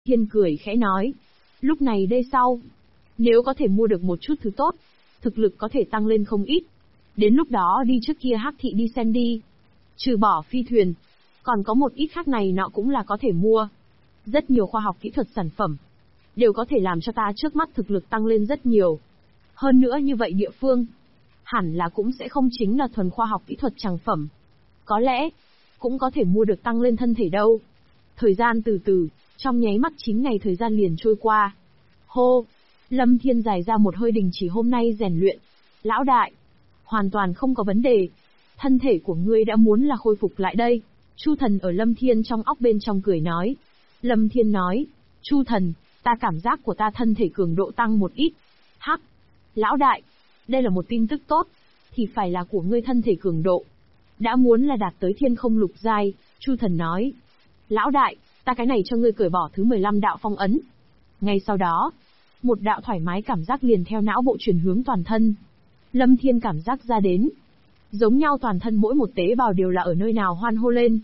Thiên cười khẽ nói. Lúc này đây sau, nếu có thể mua được một chút thứ tốt, thực lực có thể tăng lên không ít. Đến lúc đó đi trước kia Hắc thị đi xem đi. Trừ bỏ phi thuyền, còn có một ít khác này nọ cũng là có thể mua. Rất nhiều khoa học kỹ thuật sản phẩm, đều có thể làm cho ta trước mắt thực lực tăng lên rất nhiều. Hơn nữa như vậy địa phương, hẳn là cũng sẽ không chính là thuần khoa học kỹ thuật tràng phẩm. Có lẽ, cũng có thể mua được tăng lên thân thể đâu. Thời gian từ từ, trong nháy mắt 9 ngày thời gian liền trôi qua. Hô! Lâm Thiên dài ra một hơi đình chỉ hôm nay rèn luyện. Lão đại! Hoàn toàn không có vấn đề. Thân thể của ngươi đã muốn là khôi phục lại đây. Chu Thần ở Lâm Thiên trong óc bên trong cười nói. Lâm Thiên nói. Chu Thần, ta cảm giác của ta thân thể cường độ tăng một ít. Hắc! Lão đại! Đây là một tin tức tốt. Thì phải là của ngươi thân thể cường độ đã muốn là đạt tới thiên không lục giai. Chu Thần nói. Lão đại, ta cái này cho ngươi cởi bỏ thứ 15 đạo phong ấn. Ngay sau đó, một đạo thoải mái cảm giác liền theo não bộ truyền hướng toàn thân. Lâm Thiên cảm giác ra đến. Giống nhau toàn thân mỗi một tế bào đều là ở nơi nào hoan hô lên.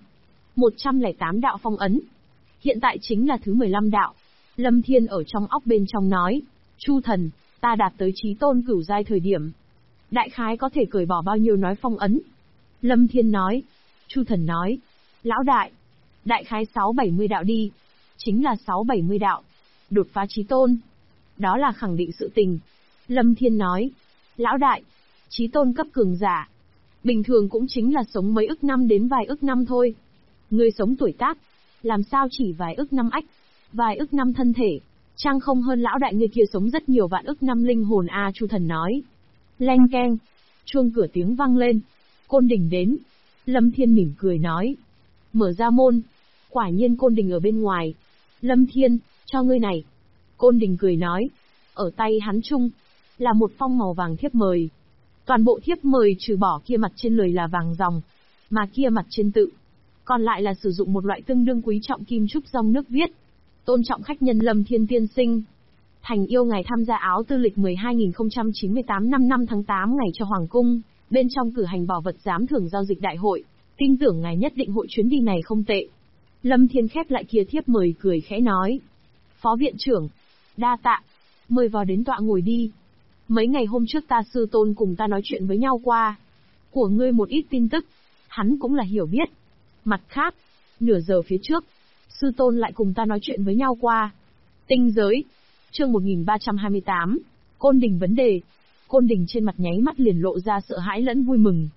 108 đạo phong ấn. Hiện tại chính là thứ 15 đạo. Lâm Thiên ở trong óc bên trong nói. Chu Thần, ta đạt tới chí tôn cửu giai thời điểm. Đại khái có thể cởi bỏ bao nhiêu nói phong ấn? Lâm Thiên nói. Chu Thần nói. Lão đại. Đại khái 6-70 đạo đi. Chính là 6-70 đạo. Đột phá chí tôn. Đó là khẳng định sự tình. Lâm Thiên nói. Lão đại. Chí tôn cấp cường giả. Bình thường cũng chính là sống mấy ức năm đến vài ức năm thôi. Ngươi sống tuổi tác. Làm sao chỉ vài ức năm ách. Vài ức năm thân thể. Trang không hơn lão đại người kia sống rất nhiều vạn ức năm linh hồn a. Chu Thần nói. Leng keng. Chuông cửa tiếng vang lên. Côn Đình đến. Lâm Thiên mỉm cười nói. Mở ra môn. Quả nhiên Côn Đình ở bên ngoài. Lâm Thiên, cho ngươi này. Côn Đình cười nói. Ở tay hắn chung, là một phong màu vàng thiếp mời. Toàn bộ thiếp mời trừ bỏ kia mặt trên lời là vàng ròng, mà kia mặt trên tự. Còn lại là sử dụng một loại tương đương quý trọng kim trúc dòng nước viết. Tôn trọng khách nhân Lâm Thiên tiên sinh. Thành yêu ngài tham gia áo tư lịch 12.098 năm tháng 8 ngày cho Hoàng Cung, bên trong cử hành bảo vật giám thưởng giao dịch đại hội. Tin tưởng ngài nhất định hội chuyến đi này không tệ. Lâm Thiên khép lại kia thiếp mời cười khẽ nói. Phó viện trưởng, đa tạ, mời vào đến tọa ngồi đi. Mấy ngày hôm trước ta sư tôn cùng ta nói chuyện với nhau qua. Của ngươi một ít tin tức, hắn cũng là hiểu biết. Mặt khác, nửa giờ phía trước, sư tôn lại cùng ta nói chuyện với nhau qua. Tinh giới, chương 1328, Côn Đình vấn đề. Côn Đình trên mặt nháy mắt liền lộ ra sợ hãi lẫn vui mừng.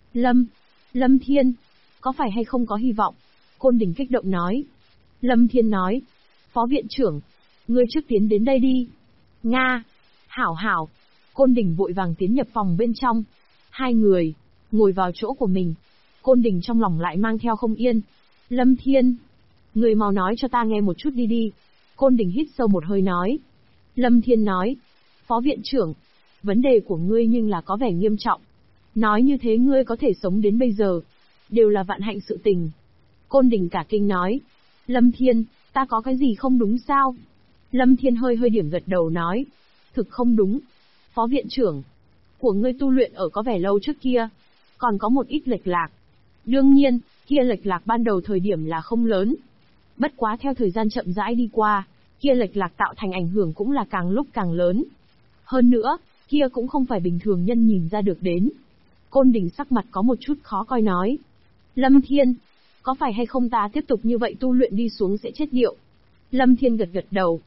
Lâm Thiên, có phải hay không có hy vọng? Côn Đình kích động nói. Lâm Thiên nói. Phó viện trưởng, ngươi trước tiến đến đây đi. Nga. Hảo. Côn Đình vội vàng tiến nhập phòng bên trong. Hai người, ngồi vào chỗ của mình. Côn Đình trong lòng lại mang theo không yên. Lâm Thiên, người mau nói cho ta nghe một chút đi. Côn Đình hít sâu một hơi nói. Lâm Thiên nói. Phó viện trưởng, vấn đề của ngươi nhưng là có vẻ nghiêm trọng. Nói như thế ngươi có thể sống đến bây giờ, đều là vạn hạnh sự tình. Côn Đình cả kinh nói. Lâm Thiên, ta có cái gì không đúng sao? Lâm Thiên hơi điểm gật đầu nói. Thực không đúng. Phó viện trưởng, của ngươi tu luyện ở có vẻ lâu trước kia, còn có một ít lệch lạc. Đương nhiên, kia lệch lạc ban đầu thời điểm là không lớn. Bất quá theo thời gian chậm rãi đi qua, kia lệch lạc tạo thành ảnh hưởng cũng là càng lúc càng lớn. Hơn nữa, kia cũng không phải bình thường nhân nhìn ra được đến. Côn Đình sắc mặt có một chút khó coi nói. Lâm Thiên, có phải hay không ta tiếp tục như vậy tu luyện đi xuống sẽ chết điệu? Lâm Thiên gật đầu.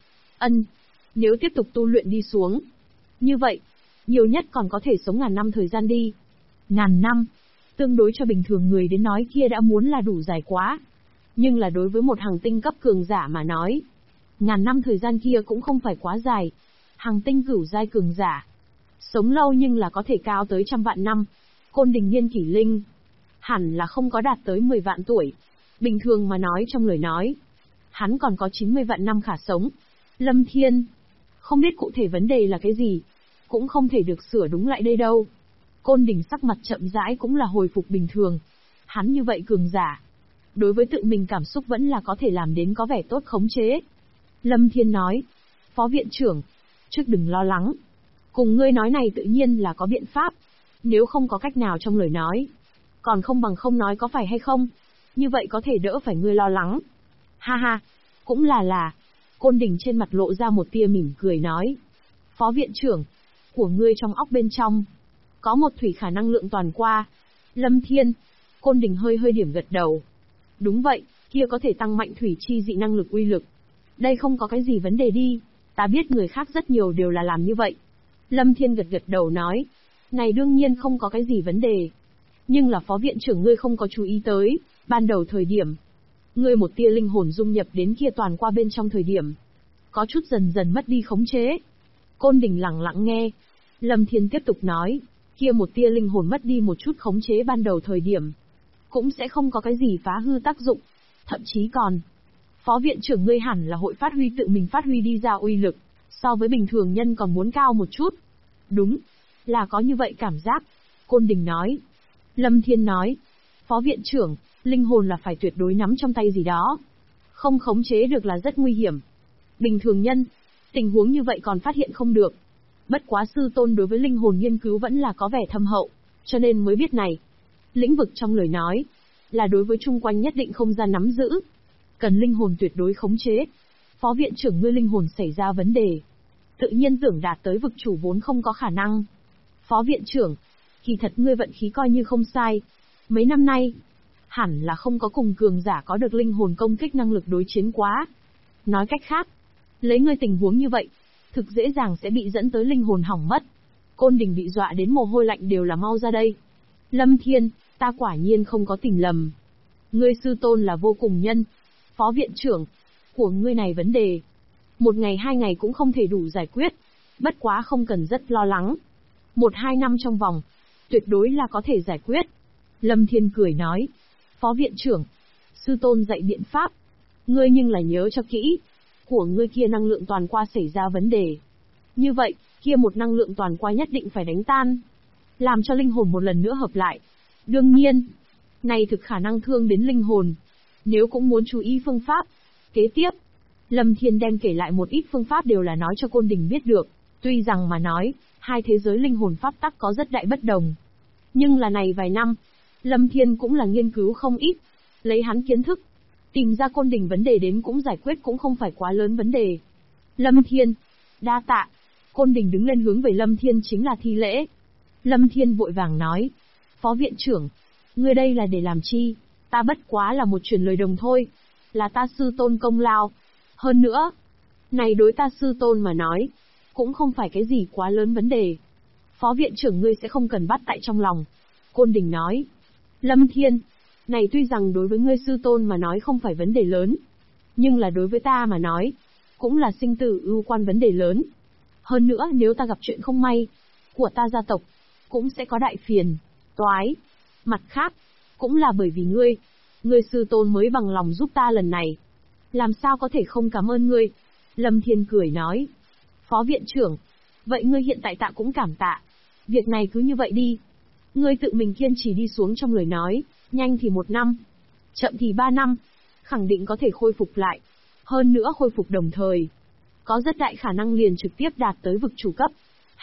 Nếu tiếp tục tu luyện đi xuống, như vậy, nhiều nhất còn có thể sống 1000 năm thời gian đi. 1000 năm, tương đối cho bình thường người đến nói kia đã muốn là đủ dài quá. Nhưng là đối với một hàng tinh cấp cường giả mà nói, 1000 năm thời gian kia cũng không phải quá dài. Hàng tinh cửu giai cường giả, sống lâu nhưng là có thể cao tới 100 vạn năm. Côn Đình niên kỷ linh, hẳn là không có đạt tới 10 vạn tuổi. Bình thường mà nói trong lời nói, hắn còn có 90 vạn năm khả sống. Lâm Thiên, không biết cụ thể vấn đề là cái gì, cũng không thể được sửa đúng lại đây đâu. Côn Đình sắc mặt chậm rãi cũng là hồi phục bình thường. Hắn như vậy cường giả, đối với tự mình cảm xúc vẫn là có thể làm đến có vẻ tốt khống chế. Lâm Thiên nói. Phó viện trưởng, trước đừng lo lắng. Cùng ngươi nói này tự nhiên là có biện pháp. Nếu không có cách nào trong lời nói, còn không bằng không nói có phải hay không? Như vậy có thể đỡ phải ngươi lo lắng. Ha ha, cũng là. Côn Đình trên mặt lộ ra một tia mỉm cười nói. Phó viện trưởng, của ngươi trong óc bên trong, có một thủy khả năng lượng toàn qua. Lâm Thiên, Côn Đình hơi hơi điểm gật đầu. Đúng vậy, kia có thể tăng mạnh thủy chi dị năng lực uy lực. Đây không có cái gì vấn đề đi, ta biết người khác rất nhiều đều là làm như vậy. Lâm Thiên gật gật đầu nói. Này đương nhiên không có cái gì vấn đề. Nhưng là phó viện trưởng ngươi không có chú ý tới, ban đầu thời điểm, ngươi một tia linh hồn dung nhập đến kia toàn qua bên trong thời điểm, có chút dần dần mất đi khống chế. Côn Đình lặng lặng nghe. Lâm Thiên tiếp tục nói, kia một tia linh hồn mất đi một chút khống chế ban đầu thời điểm, cũng sẽ không có cái gì phá hư tác dụng, thậm chí còn, phó viện trưởng ngươi hẳn là hội phát huy tự mình phát huy đi ra uy lực, so với bình thường nhân còn muốn cao một chút. Đúng, là có như vậy cảm giác. Côn Đình nói. Lâm Thiên nói, phó viện trưởng, linh hồn là phải tuyệt đối nắm trong tay gì đó. Không khống chế được là rất nguy hiểm. Bình thường nhân, tình huống như vậy còn phát hiện không được. Bất quá sư tôn đối với linh hồn nghiên cứu vẫn là có vẻ thâm hậu, cho nên mới biết này. Lĩnh vực trong lời nói, là đối với chung quanh nhất định không gian nắm giữ. Cần linh hồn tuyệt đối khống chế. Phó viện trưởng ngươi linh hồn xảy ra vấn đề, tự nhiên tưởng đạt tới vực chủ vốn không có khả năng. Phó viện trưởng, kỳ thật ngươi vận khí coi như không sai. Mấy năm nay, hẳn là không có cùng cường giả có được linh hồn công kích năng lực đối chiến quá. Nói cách khác, lấy ngươi tình huống như vậy, thực dễ dàng sẽ bị dẫn tới linh hồn hỏng mất. Côn Đình bị dọa đến mồ hôi lạnh đều là mau ra đây. Lâm Thiên, ta quả nhiên không có tình lầm. Ngươi sư tôn là vô cùng nhân. Phó viện trưởng, của ngươi này vấn đề, 1 ngày 2 ngày cũng không thể đủ giải quyết. Bất quá không cần rất lo lắng. 1-2 năm trong vòng, tuyệt đối là có thể giải quyết. Lâm Thiên cười nói. Phó viện trưởng, sư tôn dạy biện pháp. Ngươi nhưng là nhớ cho kỹ. Của ngươi kia năng lượng toàn qua xảy ra vấn đề. Như vậy, kia một năng lượng toàn qua nhất định phải đánh tan. Làm cho linh hồn một lần nữa hợp lại. Đương nhiên, này thực khả năng thương đến linh hồn. Nếu cũng muốn chú ý phương pháp. Kế tiếp, Lâm Thiên đem kể lại một ít phương pháp đều là nói cho Côn Đình biết được. Tuy rằng mà nói, hai thế giới linh hồn pháp tắc có rất đại bất đồng. Nhưng là này vài năm, Lâm Thiên cũng là nghiên cứu không ít. Lấy hắn kiến thức, tìm ra Côn Đình vấn đề đến cũng giải quyết cũng không phải quá lớn vấn đề. Lâm Thiên, đa tạ. Côn Đình đứng lên hướng về Lâm Thiên chính là thi lễ. Lâm Thiên vội vàng nói, Phó viện trưởng, ngươi đây là để làm chi? Ta bất quá là một truyền lời đồng thôi, là ta sư tôn công lao. Hơn nữa, này đối ta sư tôn mà nói, cũng không phải cái gì quá lớn vấn đề. Phó viện trưởng ngươi sẽ không cần bắt tại trong lòng. Côn Đình nói, Lâm Thiên, này tuy rằng đối với ngươi sư tôn mà nói không phải vấn đề lớn, nhưng là đối với ta mà nói, cũng là sinh tử ưu quan vấn đề lớn. Hơn nữa nếu ta gặp chuyện không may, của ta gia tộc, cũng sẽ có đại phiền, toái. Mặt khác, cũng là bởi vì ngươi sư tôn mới bằng lòng giúp ta lần này. Làm sao có thể không cảm ơn ngươi? Lâm Thiên cười nói. Phó viện trưởng, vậy ngươi hiện tại tạ cũng cảm tạ. Việc này cứ như vậy đi. Ngươi tự mình kiên trì đi xuống trong lời nói, nhanh thì 1 năm, chậm thì 3 năm, khẳng định có thể khôi phục lại. Hơn nữa khôi phục đồng thời, có rất đại khả năng liền trực tiếp đạt tới vực chủ cấp.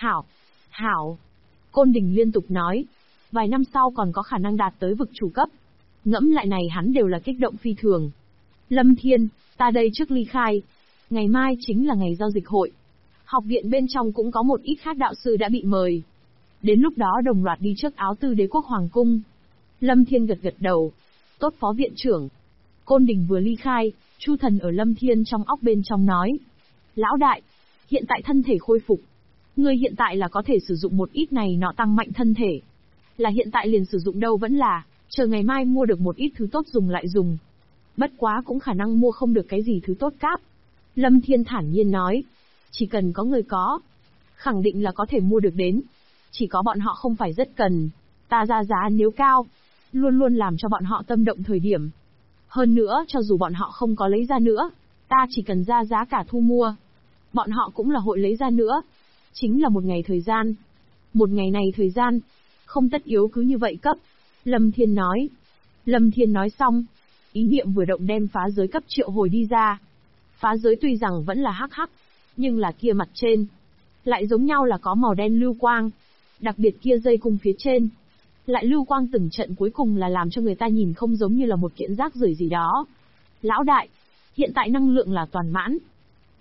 Hảo. Côn Đình liên tục nói. Vài năm sau còn có khả năng đạt tới vực chủ cấp. Ngẫm lại này hắn đều là kích động phi thường. Lâm Thiên, ta đây trước ly khai. Ngày mai chính là ngày giao dịch hội. Học viện bên trong cũng có một ít khác đạo sư đã bị mời. Đến lúc đó đồng loạt đi trước Áo Tư Đế quốc hoàng cung. Lâm Thiên gật gật đầu. Tốt phó viện trưởng. Côn Đình vừa ly khai, Chu Thần ở Lâm Thiên trong óc bên trong nói. Lão đại, hiện tại thân thể khôi phục. Ngươi hiện tại là có thể sử dụng một ít này nọ tăng mạnh thân thể. Là hiện tại liền sử dụng đâu vẫn là, chờ ngày mai mua được một ít thứ tốt dùng lại dùng. Bất quá cũng khả năng mua không được cái gì thứ tốt cáp. Lâm Thiên thản nhiên nói. Chỉ cần có người có, khẳng định là có thể mua được đến. Chỉ có bọn họ không phải rất cần. Ta ra giá nếu cao, luôn luôn làm cho bọn họ tâm động thời điểm. Hơn nữa cho dù bọn họ không có lấy ra nữa, ta chỉ cần ra giá cả thu mua, bọn họ cũng là hội lấy ra nữa. Chính là 1 ngày thời gian. 1 ngày này thời gian, không tất yếu cứ như vậy cấp. Lâm Thiên nói. Lâm Thiên nói xong, ý niệm vừa động đem phá giới cấp triệu hồi đi ra. Phá giới tuy rằng vẫn là hắc hắc, nhưng là kia mặt trên, lại giống nhau là có màu đen lưu quang. Đặc biệt kia dây cung phía trên, lại lưu quang từng trận cuối cùng là làm cho người ta nhìn không giống như là một kiện rác rưởi gì đó. Lão đại, hiện tại năng lượng là toàn mãn.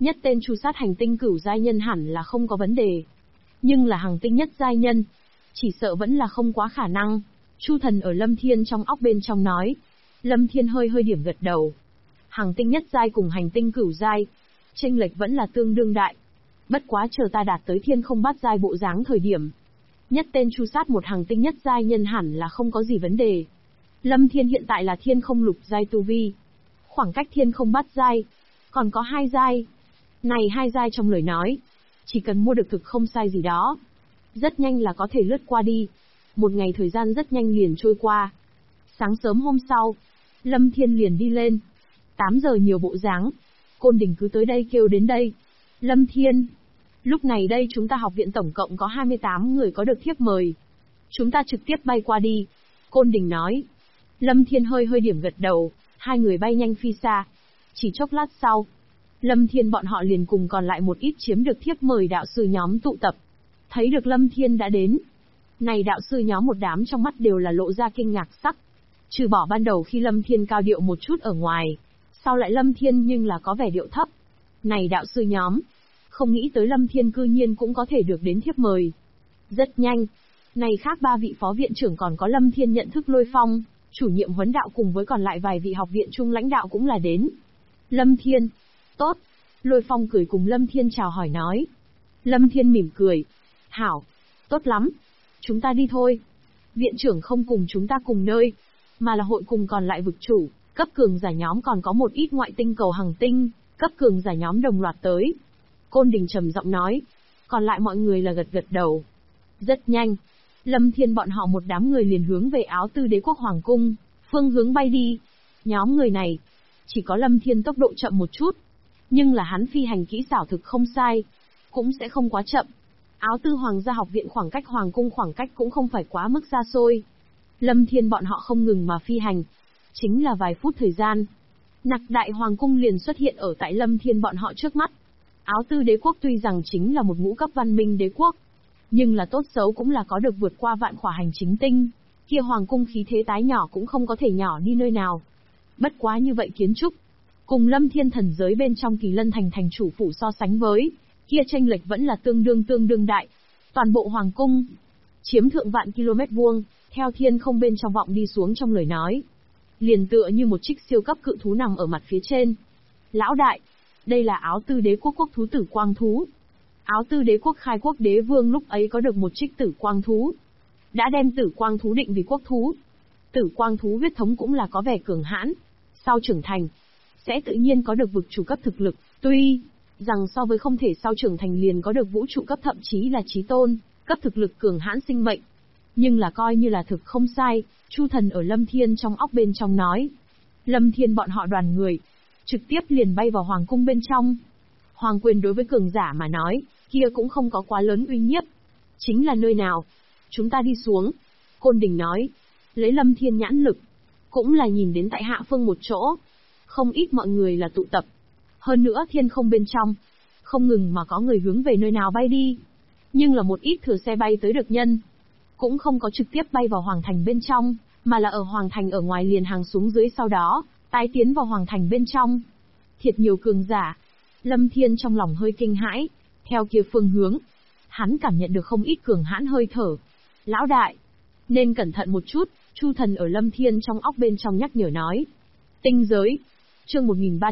Nhất tên tru sát hành tinh cửu giai nhân hẳn là không có vấn đề. Nhưng là hành tinh nhất giai nhân, chỉ sợ vẫn là không quá khả năng. Chu Thần ở Lâm Thiên trong óc bên trong nói. Lâm Thiên hơi hơi điểm gật đầu. Hành tinh nhất giai cùng hành tinh cửu giai, chênh lệch vẫn là tương đương đại. Bất quá chờ ta đạt tới thiên không bát giai bộ dáng thời điểm, nhất tên tru sát một hành tinh nhất giai nhân hẳn là không có gì vấn đề. Lâm Thiên hiện tại là thiên không lục giai tu vi, khoảng cách thiên không bát giai còn có 2 giai. Này 2 giai trong lời nói, chỉ cần mua được thực không sai gì đó, rất nhanh là có thể lướt qua đi. Một ngày thời gian rất nhanh liền trôi qua. Sáng sớm hôm sau, Lâm Thiên liền đi lên. 8 giờ nhiều bộ dáng, Côn Đình cứ tới đây kêu đến đây. Lâm Thiên, lúc này đây chúng ta học viện tổng cộng có 28 người có được thiếp mời. Chúng ta trực tiếp bay qua đi. Côn Đình nói. Lâm Thiên hơi hơi điểm gật đầu, hai người bay nhanh phi xa. Chỉ chốc lát sau, Lâm Thiên bọn họ liền cùng còn lại một ít chiếm được thiếp mời đạo sư nhóm tụ tập. Thấy được Lâm Thiên đã đến. Này đạo sư nhóm một đám trong mắt đều là lộ ra kinh ngạc sắc. Trừ bỏ ban đầu khi Lâm Thiên cao điệu một chút ở ngoài, sau lại Lâm Thiên nhưng là có vẻ điệu thấp. Này đạo sư nhóm, không nghĩ tới Lâm Thiên cư nhiên cũng có thể được đến thiếp mời. Rất nhanh, này khác 3 vị phó viện trưởng còn có Lâm Thiên nhận thức Lôi Phong, chủ nhiệm huấn đạo cùng với còn lại vài vị học viện trung lãnh đạo cũng là đến. Lâm Thiên, tốt. Lôi Phong cười cùng Lâm Thiên chào hỏi nói. Lâm Thiên mỉm cười. Hảo, tốt lắm. Chúng ta đi thôi. Viện trưởng không cùng chúng ta cùng nơi, mà là hội cùng còn lại vực chủ, cấp cường giả nhóm còn có một ít ngoại tinh cầu hành tinh, cấp cường giả nhóm đồng loạt tới. Côn Đình trầm giọng nói. Còn lại mọi người là gật gật đầu. Rất nhanh, Lâm Thiên bọn họ một đám người liền hướng về Áo Tư Đế quốc hoàng cung, phương hướng bay đi. Nhóm người này, chỉ có Lâm Thiên tốc độ chậm một chút, nhưng là hắn phi hành kỹ xảo thực không sai, cũng sẽ không quá chậm. Áo Tư Hoàng gia học viện khoảng cách hoàng cung khoảng cách cũng không phải quá mức xa xôi. Lâm Thiên bọn họ không ngừng mà phi hành, chính là vài phút thời gian, Nặc Đại Hoàng cung liền xuất hiện ở tại Lâm Thiên bọn họ trước mắt. Áo Tư Đế quốc tuy rằng chính là một ngũ cấp văn minh đế quốc, nhưng là tốt xấu cũng là có được vượt qua vạn khỏa hành chính tinh, kia hoàng cung khí thế tái nhỏ cũng không có thể nhỏ đi nơi nào. Bất quá như vậy kiến trúc, cùng Lâm Thiên thần giới bên trong Kỳ Lân thành thành chủ phủ so sánh với, kia chênh lệch vẫn là tương đương đại. Toàn bộ hoàng cung chiếm thượng vạn km vuông, theo thiên không bên trong vọng đi xuống trong lời nói, liền tựa như một trích siêu cấp cự thú nằm ở mặt phía trên. Lão đại, đây là Áo Tư Đế quốc quốc thú Tử Quang thú. Áo Tư Đế quốc khai quốc đế vương lúc ấy có được một trích Tử Quang thú, đã đem Tử Quang thú định vì quốc thú. Tử Quang thú huyết thống cũng là có vẻ cường hãn, sau trưởng thành sẽ tự nhiên có được vực chủ cấp thực lực, tuy rằng so với không thể sau trưởng thành liền có được vũ trụ cấp thậm chí là chí tôn cấp thực lực cường hãn sinh mệnh, nhưng là coi như là thực không sai. Chu Thần ở Lâm Thiên trong óc bên trong nói. Lâm Thiên bọn họ đoàn người trực tiếp liền bay vào hoàng cung bên trong. Hoàng quyền đối với cường giả mà nói, kia cũng không có quá lớn uy nhiếp. Chính là nơi nào? Chúng ta đi xuống. Côn Đình nói. Lấy Lâm Thiên nhãn lực, cũng là nhìn đến tại hạ phương một chỗ, không ít mọi người là tụ tập. Hơn nữa thiên không bên trong, không ngừng mà có người hướng về nơi nào bay đi. Nhưng là một ít thừa xe bay tới được nhân, cũng không có trực tiếp bay vào hoàng thành bên trong, mà là ở hoàng thành ở ngoài liền hàng xuống dưới sau đó, tái tiến vào hoàng thành bên trong. Thiệt nhiều cường giả. Lâm Thiên trong lòng hơi kinh hãi, theo kia phương hướng, hắn cảm nhận được không ít cường hãn hơi thở. Lão đại, nên cẩn thận một chút, Chu Thần ở Lâm Thiên trong óc bên trong nhắc nhở nói. Tinh giới, chương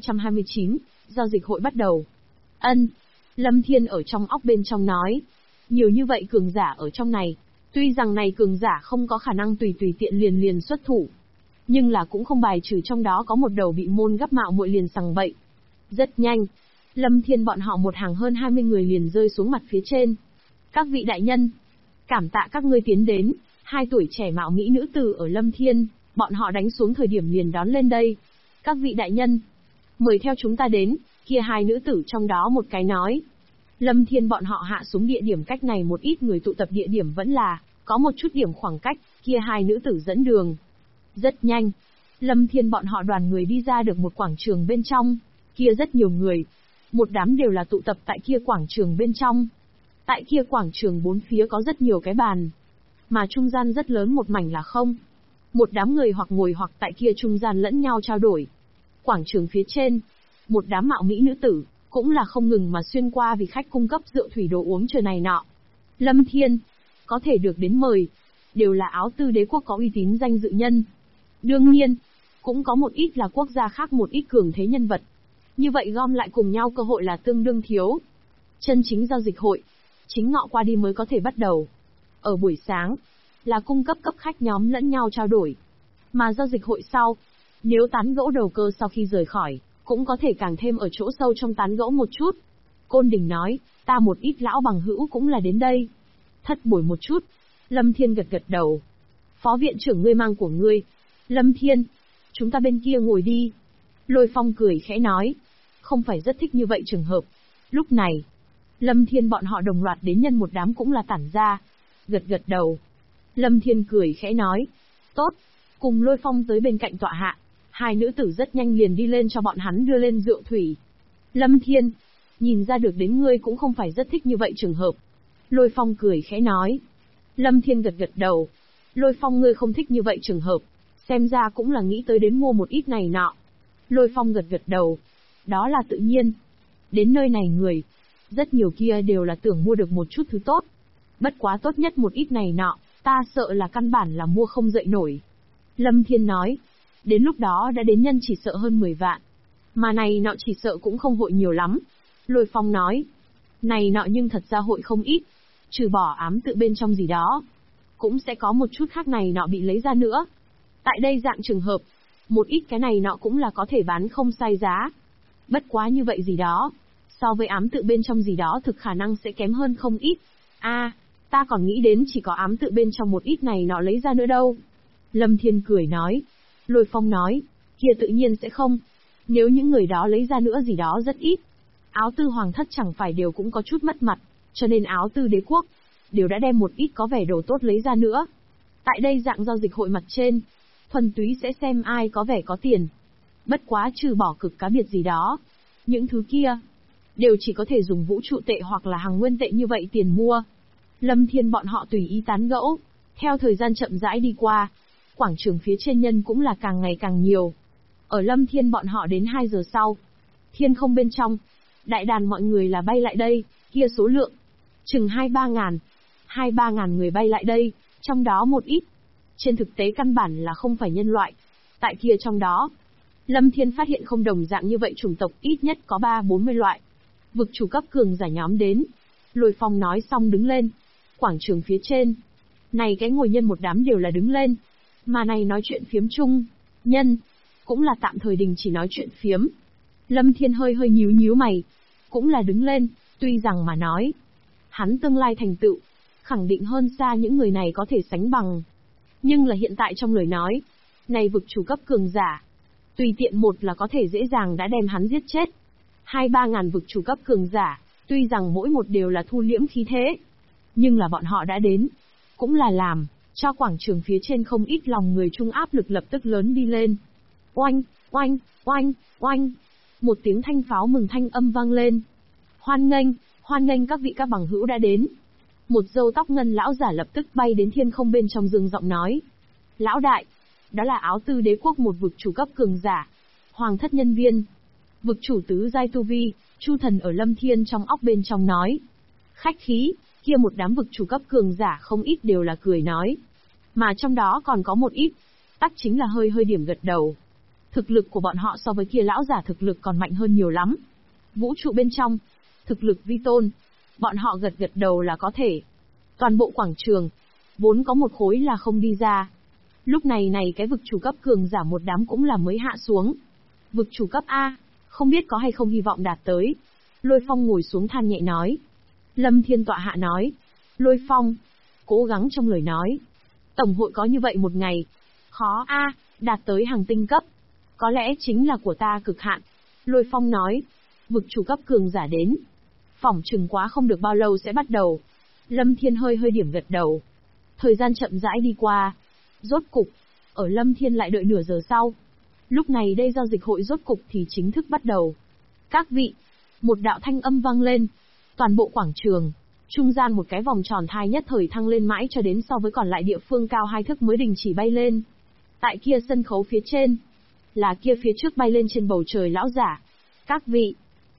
1329, giao dịch hội bắt đầu. Ân, Lâm Thiên ở trong óc bên trong nói. Nhiều như vậy cường giả ở trong này, tuy rằng này cường giả không có khả năng tùy tiện liền xuất thủ, nhưng là cũng không bài trừ trong đó có một đầu bị môn gấp mạo muội liền sằng bậy. Rất nhanh, Lâm Thiên bọn họ một hàng hơn 20 người liền rơi xuống mặt phía trên. Các vị đại nhân, cảm tạ các ngươi tiến đến. 2 tuổi trẻ mạo mỹ nữ tử ở Lâm Thiên bọn họ đánh xuống thời điểm liền đón lên đây. Các vị đại nhân, mời theo chúng ta đến. Kia 2 nữ tử trong đó một cái nói. Lâm Thiên bọn họ hạ xuống địa điểm cách này một ít người tụ tập địa điểm vẫn là có một chút điểm khoảng cách, kia 2 nữ tử dẫn đường. Rất nhanh, Lâm Thiên bọn họ đoàn người đi ra được một quảng trường bên trong, kia rất nhiều người, một đám đều là tụ tập tại kia quảng trường bên trong. Tại kia quảng trường bốn phía có rất nhiều cái bàn, mà trung gian rất lớn một mảnh là không. Một đám người hoặc ngồi hoặc tại kia trung gian lẫn nhau trao đổi. Quảng trường phía trên, một đám mạo mỹ nữ tử, cũng là không ngừng mà xuyên qua vì khách cung cấp rượu thủy đồ uống trời này nọ. Lâm Thiên, có thể được đến mời, đều là Áo Tư đế quốc có uy tín danh dự nhân. Đương nhiên, cũng có một ít là quốc gia khác một ít cường thế nhân vật. Như vậy gom lại cùng nhau cơ hội là tương đương thiếu. Chân chính giao dịch hội, chính ngọ qua đi mới có thể bắt đầu. Ở buổi sáng, là cung cấp cấp khách nhóm lẫn nhau trao đổi. Mà giao dịch hội sau, nếu tán gẫu đầu cơ sau khi rời khỏi, cũng có thể càng thêm ở chỗ sâu trong tán gẫu một chút. Côn Đình nói, ta một ít lão bằng hữu cũng là đến đây. Thất bồi một chút. Lâm Thiên gật gật đầu. Phó viện trưởng ngươi mang của ngươi. Lâm Thiên, chúng ta bên kia ngồi đi. Lôi Phong cười khẽ nói, không phải rất thích như vậy trường hợp. Lúc này, Lâm Thiên bọn họ đồng loạt đến nhân một đám cũng là tản ra. Gật gật đầu. Lâm Thiên cười khẽ nói, tốt, cùng Lôi Phong tới bên cạnh tọa hạ. Hai nữ tử rất nhanh liền đi lên cho bọn hắn đưa lên rượu thủy. Lâm Thiên, nhìn ra được đến ngươi cũng không phải rất thích như vậy trường hợp. Lôi Phong cười khẽ nói. Lâm Thiên gật gật đầu. Lôi Phong ngươi không thích như vậy trường hợp, xem ra cũng là nghĩ tới đến mua một ít này nọ. Lôi Phong gật gật đầu. Đó là tự nhiên. Đến nơi này người, rất nhiều kia đều là tưởng mua được một chút thứ tốt. Bất quá tốt nhất một ít này nọ, ta sợ là căn bản là mua không dậy nổi. Lâm Thiên nói. Đến lúc đó đã đến nhân chỉ sợ hơn 10 vạn. Mà này nọ chỉ sợ cũng không hội nhiều lắm. Lôi Phong nói. Này nọ nhưng thật ra hội không ít. Trừ bỏ ám tự bên trong gì đó, cũng sẽ có một chút khác này nọ bị lấy ra nữa. Tại đây dạng trường hợp, một ít cái này nọ cũng là có thể bán không sai giá. Bất quá như vậy gì đó, so với ám tự bên trong gì đó thực khả năng sẽ kém hơn không ít. Ta còn nghĩ đến chỉ có ám tự bên trong một ít này nọ lấy ra nữa đâu. Lâm Thiên cười nói. Lôi Phong nói, kia tự nhiên sẽ không. Nếu những người đó lấy ra nữa gì đó rất ít, Áo Tư Hoàng thất chẳng phải đều cũng có chút mất mặt, cho nên Áo Tư đế quốc đều đã đem một ít có vẻ đồ tốt lấy ra nữa. Tại đây dạng giao dịch hội mặt trên, thuần túy sẽ xem ai có vẻ có tiền. Bất quá trừ bỏ cực cá biệt gì đó, những thứ kia đều chỉ có thể dùng vũ trụ tệ hoặc là hàng nguyên tệ như vậy tiền mua. Lâm Thiên bọn họ tùy ý tán gẫu, theo thời gian chậm rãi đi qua, quảng trường phía trên nhân cũng là càng ngày càng nhiều. Ở Lâm Thiên bọn họ đến 2 giờ sau, thiên không bên trong, đại đàn mọi người là bay lại đây, kia số lượng chừng 2-3 ngàn. 2-3 ngàn người bay lại đây, trong đó một ít trên thực tế căn bản là không phải nhân loại. Tại kia trong đó, Lâm Thiên phát hiện không đồng dạng như vậy chủng tộc ít nhất có 3-40 loại. Vực chủ cấp cường giả nhóm đến. Lôi Phong nói xong đứng lên. Quảng trường phía trên, này cái ngồi nhân một đám đều là đứng lên. Mà này nói chuyện phiếm chung, nhân, cũng là tạm thời đình chỉ nói chuyện phiếm. Lâm Thiên hơi nhíu nhíu mày, cũng là đứng lên, tuy rằng mà nói, hắn tương lai thành tựu, khẳng định hơn xa những người này có thể sánh bằng. Nhưng là hiện tại trong lời nói, này vực chủ cấp cường giả, tùy tiện một là có thể dễ dàng đã đem hắn giết chết. 2-3 ngàn vực chủ cấp cường giả, tuy rằng mỗi một đều là thu liễm khí thế, nhưng là bọn họ đã đến, cũng là làm cho quảng trường phía trên không ít lòng người chung áp lực lập tức lớn đi lên. Oanh, oanh, oanh, oanh. Một tiếng thanh pháo mừng thanh âm vang lên. Hoan nghênh các vị các bằng hữu đã đến. Một râu tóc ngân lão giả lập tức bay đến thiên không bên trong rừng giọng nói. Lão đại, đó là Áo Tư đế quốc một vực chủ cấp cường giả, hoàng thất nhân viên. Vực chủ tứ giai tu vi, Chu Thần ở Lâm Thiên trong óc bên trong nói. Khách khí, kia một đám vực chủ cấp cường giả không ít đều là cười nói. Mà trong đó còn có một ít, tắc chính là hơi điểm gật đầu. Thực lực của bọn họ so với kia lão giả thực lực còn mạnh hơn nhiều lắm. Vũ trụ bên trong, thực lực vi tôn, bọn họ gật đầu là có thể. Toàn bộ quảng trường, vốn có một khối là không đi ra. Lúc này cái vực chủ cấp cường giả một đám cũng là mới hạ xuống. Vực chủ cấp A, không biết có hay không hy vọng đạt tới. Lôi Phong ngồi xuống than nhẹ nói. Lâm Thiên tọa hạ nói. Lôi Phong, cố gắng trong lời nói. Tổng hội có như vậy một ngày. Khó A, đạt tới hàng tinh cấp. Có lẽ chính là của ta cực hạn. Lôi Phong nói. Vực chủ cấp cường giả đến. Phỏng chừng quá không được bao lâu sẽ bắt đầu. Lâm Thiên hơi điểm gật đầu. Thời gian chậm rãi đi qua. Rốt cục, ở Lâm Thiên lại đợi nửa giờ sau. Lúc này đây giao dịch hội rốt cục thì chính thức bắt đầu. Các vị, một đạo thanh âm vang lên. Toàn bộ quảng trường, trung gian một cái vòng tròn thai nhất thời thăng lên mãi cho đến so với còn lại địa phương cao 2 thước mới đình chỉ bay lên. Tại kia sân khấu phía trên, là kia phía trước bay lên trên bầu trời lão giả. Các vị,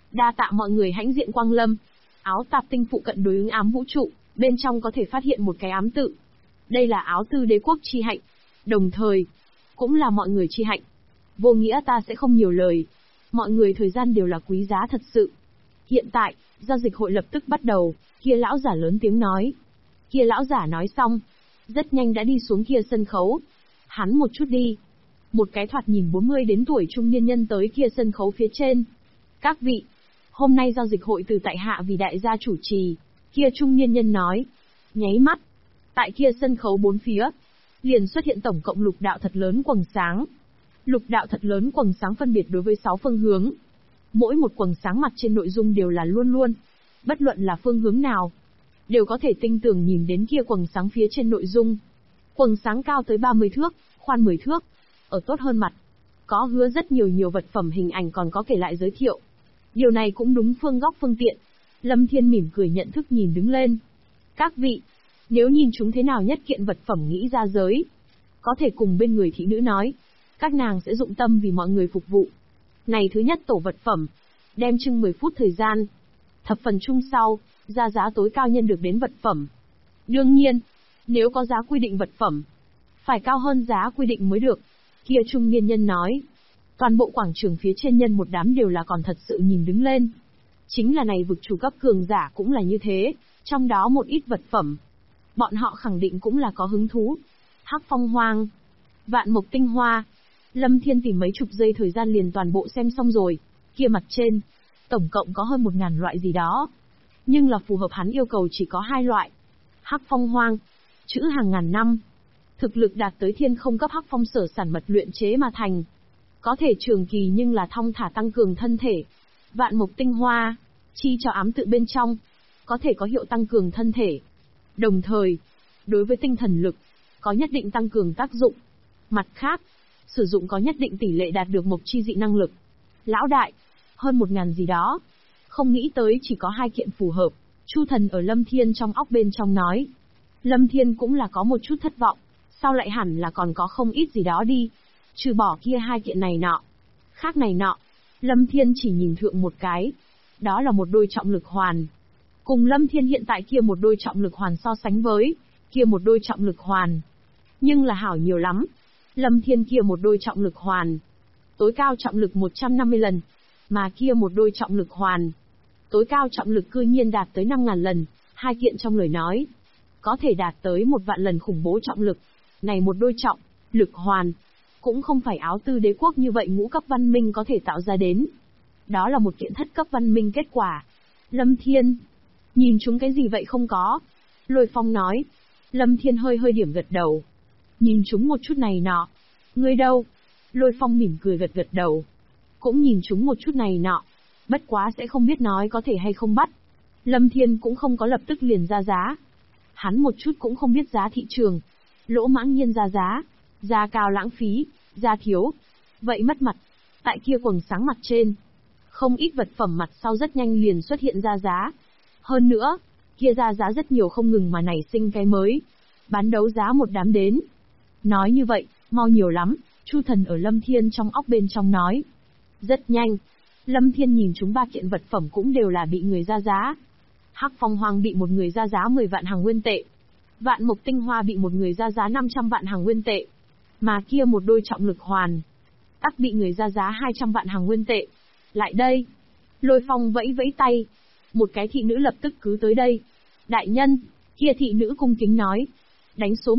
Đa tạ mọi người hãnh diện quang lâm. Áo tạp tinh phụ cận đối ứng ám vũ trụ, bên trong có thể phát hiện một cái ám tự. Đây là áo tư đế quốc chi hạnh. Đồng thời, cũng là mọi người chi hạnh. Vô nghĩa ta sẽ không nhiều lời. Mọi người thời gian đều là quý giá thật sự. Hiện tại, giao dịch hội lập tức bắt đầu, kia lão giả lớn tiếng nói. Kia lão giả nói xong, rất nhanh đã đi xuống kia sân khấu. Hắn một chút đi. Một cái thoạt nhìn 40 đến tuổi trung niên nhân tới kia sân khấu phía trên. Các vị, hôm nay giao dịch hội từ tại hạ vì đại gia chủ trì, kia trung niên nhân nói. Nháy mắt, tại kia sân khấu bốn phía, liền xuất hiện tổng cộng lục đạo thật lớn quầng sáng. Lục đạo thật lớn quầng sáng phân biệt đối với 6 phương hướng. Mỗi một quầng sáng mặt trên nội dung đều là luôn luôn, bất luận là phương hướng nào, đều có thể tinh tường nhìn đến kia quầng sáng phía trên nội dung. Quầng sáng cao tới 30 thước, khoan 10 thước. Ở tốt hơn mặt, có hứa rất nhiều vật phẩm hình ảnh còn có kể lại giới thiệu. Điều này cũng đúng phương góc phương tiện. Lâm Thiên mỉm cười nhận thức nhìn đứng lên. Các vị, nếu nhìn chúng thế nào nhất kiện vật phẩm nghĩ ra giới, có thể cùng bên người thị nữ nói. Các nàng sẽ dụng tâm vì mọi người phục vụ. Ngày thứ nhất tổ vật phẩm, đem chừng 10 phút thời gian. Thập phần chung sau, ra giá tối cao nhân được đến vật phẩm. Đương nhiên, nếu có giá quy định vật phẩm, phải cao hơn giá quy định mới được. Kia trung niên nhân nói. Toàn bộ quảng trường phía trên nhân một đám đều là còn thật sự nhìn đứng lên. Chính là này vực chủ cấp cường giả cũng là như thế, trong đó một ít vật phẩm. Bọn họ khẳng định cũng là có hứng thú. Hắc phong hoang, vạn mộc tinh hoa. Lâm Thiên tìm mấy chục giây thời gian liền toàn bộ xem xong rồi. Kia mặt trên, tổng cộng có hơn 1000 loại gì đó. Nhưng là phù hợp hắn yêu cầu chỉ có 2 loại. Hắc phong hoang, chữ hàng ngàn năm. Thực lực đạt tới thiên không cấp hắc phong sở sản mật luyện chế mà thành. Có thể trường kỳ nhưng là thong thả tăng cường thân thể. Vạn mộc tinh hoa, chi cho ám tự bên trong, có thể có hiệu tăng cường thân thể. Đồng thời, đối với tinh thần lực, có nhất định tăng cường tác dụng. Mặt khác, sử dụng có nhất định tỷ lệ đạt được mộc chi dị năng lực. Lão đại, hơn 1000 gì đó. Không nghĩ tới chỉ có 2 kiện phù hợp. Chu Thần ở Lâm Thiên trong óc bên trong nói. Lâm Thiên cũng là có một chút thất vọng. Sao lại hẳn là còn có không ít gì đó đi. Trừ bỏ kia 2 kiện này nọ. Khác này nọ. Lâm Thiên chỉ nhìn thượng một cái. Đó là một đôi trọng lực hoàn. Cùng Lâm Thiên hiện tại kia một đôi trọng lực hoàn so sánh với. Kia một đôi trọng lực hoàn. Nhưng là hảo nhiều lắm. Lâm Thiên kia một đôi trọng lực hoàn. Tối cao trọng lực 150 lần. Mà kia một đôi trọng lực hoàn. Tối cao trọng lực cư nhiên đạt tới 5000 lần. 2 kiện trong lời nói. Có thể đạt tới 1.000.000 lần khủng bố trọng lực. Này một đôi trọng lực hoàn. Cũng không phải áo tư đế quốc như vậy ngũ cấp văn minh có thể tạo ra đến. Đó là một kiện thất cấp văn minh kết quả. Lâm Thiên. Nhìn chúng cái gì vậy không có? Lôi Phong nói. Lâm Thiên hơi điểm gật đầu. Nhìn chúng một chút này nọ. Ngươi đâu? Lôi Phong mỉm cười gật đầu. Cũng nhìn chúng một chút này nọ. Bất quá sẽ không biết nói có thể hay không bắt. Lâm Thiên cũng không có lập tức liền ra giá. Hắn một chút cũng không biết giá thị trường. Lỗ mãng nhiên ra giá. Giá cao lãng phí, giá thiếu. Vậy mất mặt. Tại kia quầng sáng mặt trên. Không ít vật phẩm mặt sau rất nhanh liền xuất hiện ra giá. Hơn nữa, kia ra giá rất nhiều không ngừng mà nảy sinh cái mới. Bán đấu giá một đám đến. Nói như vậy, mau nhiều lắm, Chu Thần ở Lâm Thiên trong óc bên trong nói. Rất nhanh, Lâm Thiên nhìn chúng 3 kiện vật phẩm cũng đều là bị người ra giá. Hắc phong hoang bị một người ra giá 10 vạn hàng nguyên tệ. Vạn mộc tinh hoa bị một người ra giá 500 vạn hàng nguyên tệ. Mà kia một đôi trọng lực hoàn, tắc bị người ra giá 200 vạn hàng nguyên tệ. Lại đây. Lôi Phong vẫy vẫy tay. Một cái thị nữ lập tức cứ tới đây. Đại nhân, kia thị nữ cung kính nói. Đánh số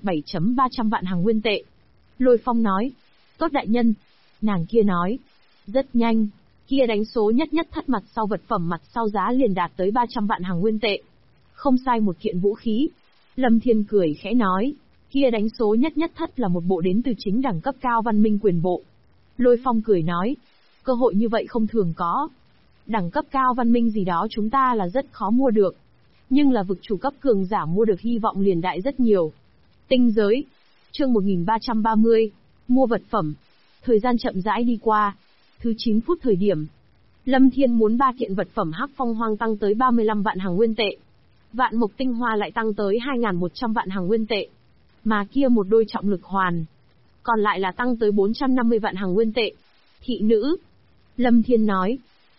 117.300 vạn hàng nguyên tệ. Lôi Phong nói. Tốt đại nhân. Nàng kia nói. Rất nhanh. Kia đánh số nhất thất mặt sau vật phẩm mặt sau giá liền đạt tới 300 vạn hàng nguyên tệ. Không sai một kiện vũ khí. Lâm Thiên cười khẽ nói. Kia đánh số nhất thất là một bộ đến từ chính đẳng cấp cao văn minh quyền bộ. Lôi Phong cười nói. Cơ hội như vậy không thường có. Đẳng cấp cao văn minh gì đó chúng ta là rất khó mua được. Nhưng là vực chủ cấp cường giả mua được hy vọng liền đại rất nhiều. Tinh giới. Chương 1330. Mua vật phẩm. Thời gian chậm rãi đi qua. Thứ 9 phút thời điểm. Lâm Thiên muốn 3 kiện vật phẩm hắc phong hoang tăng tới 35 vạn hàng nguyên tệ. Vạn mộc tinh hoa lại tăng tới 2.100 vạn hàng nguyên tệ. Mà kia một đôi trọng lực hoàn. Còn lại là tăng tới 450 vạn hàng nguyên tệ. Thị nữ. Lâm Thiên nói.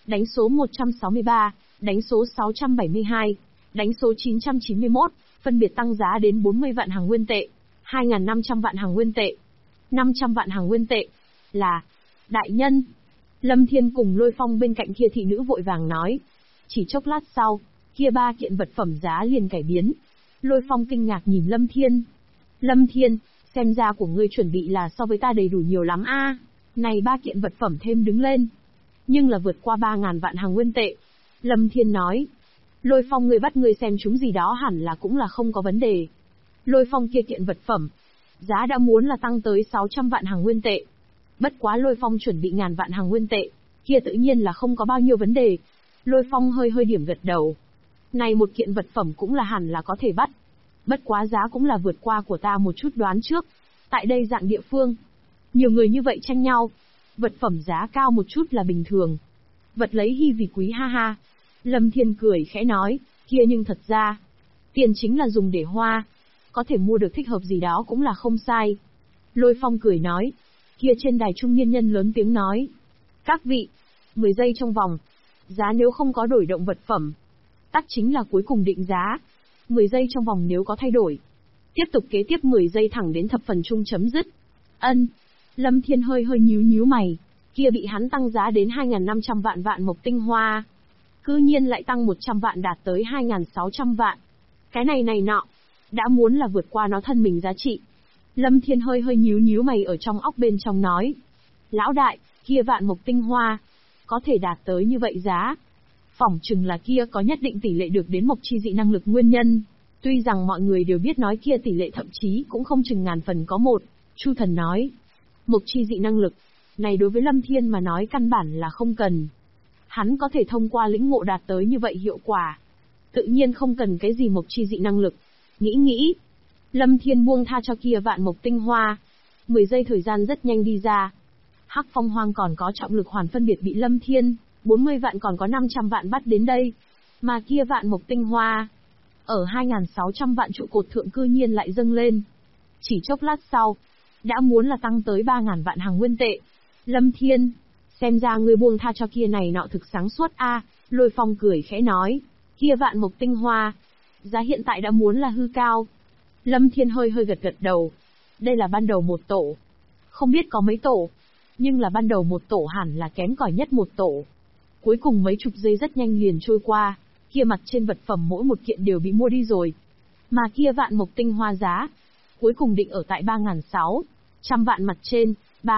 đánh số 163, đánh số 672, đánh số 991, phân biệt tăng giá đến 40 vạn hàng nguyên tệ, 2.500 vạn hàng nguyên tệ, 500 vạn hàng nguyên tệ. Là, đại nhân. Lâm Thiên cùng Lôi Phong bên cạnh kia thị nữ vội vàng nói. Chỉ chốc lát sau, kia ba kiện vật phẩm giá liền cải biến. Lôi Phong kinh ngạc nhìn Lâm Thiên. Lâm Thiên, xem ra của ngươi chuẩn bị là so với ta đầy đủ nhiều lắm a. Này ba kiện vật phẩm thêm đứng lên, nhưng là vượt qua 3.000 vạn hàng nguyên tệ. Lâm Thiên nói. Lôi Phong, ngươi bắt ngươi xem chúng gì đó hẳn là cũng là không có vấn đề. Lôi Phong kia kiện vật phẩm, giá đã muốn là tăng tới 600 vạn hàng nguyên tệ. Bất quá Lôi Phong chuẩn bị ngàn vạn hàng nguyên tệ, kia tự nhiên là không có bao nhiêu vấn đề. Lôi Phong hơi điểm gật đầu. Này một kiện vật phẩm cũng là hẳn là có thể bắt. Bất quá giá cũng là vượt qua của ta một chút đoán trước. Tại đây dạng địa phương, nhiều người như vậy tranh nhau, vật phẩm giá cao một chút là bình thường. Vật lấy hy vì quý ha ha. Lâm Thiên cười khẽ nói, kia nhưng thật ra, tiền chính là dùng để hoa, có thể mua được thích hợp gì đó cũng là không sai. Lôi Phong cười nói, kia trên đài trung niên nhân lớn tiếng nói, các vị, 10 giây trong vòng, giá nếu không có đổi động vật phẩm, tắc chính là cuối cùng định giá. 10 giây trong vòng nếu có thay đổi, tiếp tục kế tiếp 10 giây thẳng đến thập phần chung chấm dứt. Ân. Lâm Thiên hơi nhíu mày, kia bị hắn tăng giá đến 2.500 vạn mộc tinh hoa, cư nhiên lại tăng 100 vạn đạt tới 2.600 vạn. Cái này nọ, đã muốn là vượt qua nó thân mình giá trị. Lâm Thiên hơi nhíu mày ở trong óc bên trong nói. Lão đại, kia vạn mộc tinh hoa, có thể đạt tới như vậy giá. Phỏng chừng là kia có nhất định tỷ lệ được đến mộc chi dị năng lực nguyên nhân. Tuy rằng mọi người đều biết nói kia tỷ lệ thậm chí cũng không chừng ngàn phần có một. Chu Thần nói. Mộc chi dị năng lực, này đối với Lâm Thiên mà nói căn bản là không cần. Hắn có thể thông qua lĩnh ngộ đạt tới như vậy hiệu quả. Tự nhiên không cần cái gì mộc chi dị năng lực. Nghĩ. Lâm Thiên buông tha cho kia vạn mộc tinh hoa. 10 giây thời gian rất nhanh đi ra. Hắc Phong Hoang còn có trọng lực hoàn phân biệt bị Lâm Thiên, 40 vạn còn có 500 vạn bắt đến đây. Mà kia vạn mộc tinh hoa, ở 2.600 vạn trụ cột thượng cư nhiên lại dâng lên. Chỉ chốc lát sau, đã muốn là tăng tới 3.000 vạn hàng nguyên tệ. Lâm Thiên, xem ra ngươi buông tha cho kia này nọ thực sáng suốt a. Lôi Phong cười khẽ nói, kia vạn mộc tinh hoa, giá hiện tại đã muốn là hư cao. Lâm Thiên hơi gật đầu. Đây là ban đầu một tổ. Không biết có mấy tổ, nhưng là ban đầu một tổ hẳn là kém cỏi nhất một tổ. Cuối cùng mấy chục giây rất nhanh liền trôi qua, kia mặt trên vật phẩm mỗi một kiện đều bị mua đi rồi. Mà kia vạn mộc tinh hoa giá, cuối cùng định ở tại 3.600 vạn mặt trên,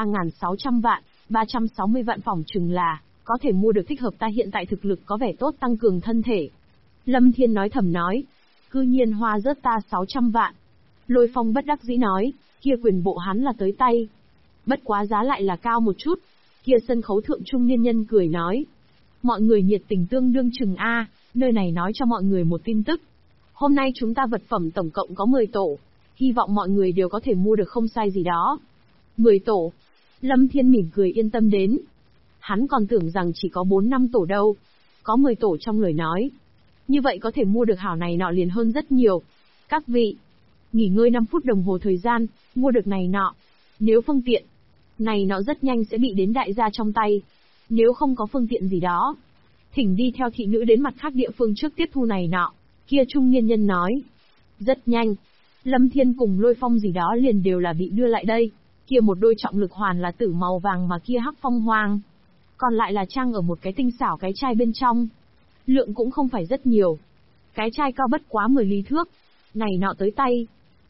3.600 vạn, 360 vạn phỏng chừng là, có thể mua được thích hợp ta hiện tại thực lực có vẻ tốt tăng cường thân thể. Lâm Thiên nói thầm nói, cư nhiên hoa rớt ta 600 vạn. Lôi Phong bất đắc dĩ nói, kia quyền bộ hắn là tới tay. Bất quá giá lại là cao một chút. Kia sân khấu thượng trung niên nhân cười nói. Mọi người nhiệt tình tương đương chừng A, nơi này nói cho mọi người một tin tức. Hôm nay chúng ta vật phẩm tổng cộng có 10 tổ. Hy vọng mọi người đều có thể mua được không sai gì đó. 10 tổ. Lâm Thiên mỉm cười yên tâm đến. Hắn còn tưởng rằng chỉ có 4-5 tổ đâu. Có 10 tổ trong lời nói. Như vậy có thể mua được hảo này nọ liền hơn rất nhiều. Các vị, nghỉ ngơi 5 phút đồng hồ thời gian, mua được này nọ. Nếu phương tiện, này nọ rất nhanh sẽ bị đến đại gia trong tay. Nếu không có phương tiện gì đó, thỉnh đi theo thị nữ đến mặt khác địa phương trước tiếp thu này nọ. Kia trung niên nhân nói. Rất nhanh, Lâm Thiên cùng Lôi Phong gì đó liền đều là bị đưa lại đây. Kia một đôi trọng lực hoàn là tử màu vàng mà kia Hắc Phong Hoang, còn lại là trang ở một cái tinh xảo cái chai bên trong. Lượng cũng không phải rất nhiều. Cái chai cao bất quá 10 ly thước. Này nọ tới tay,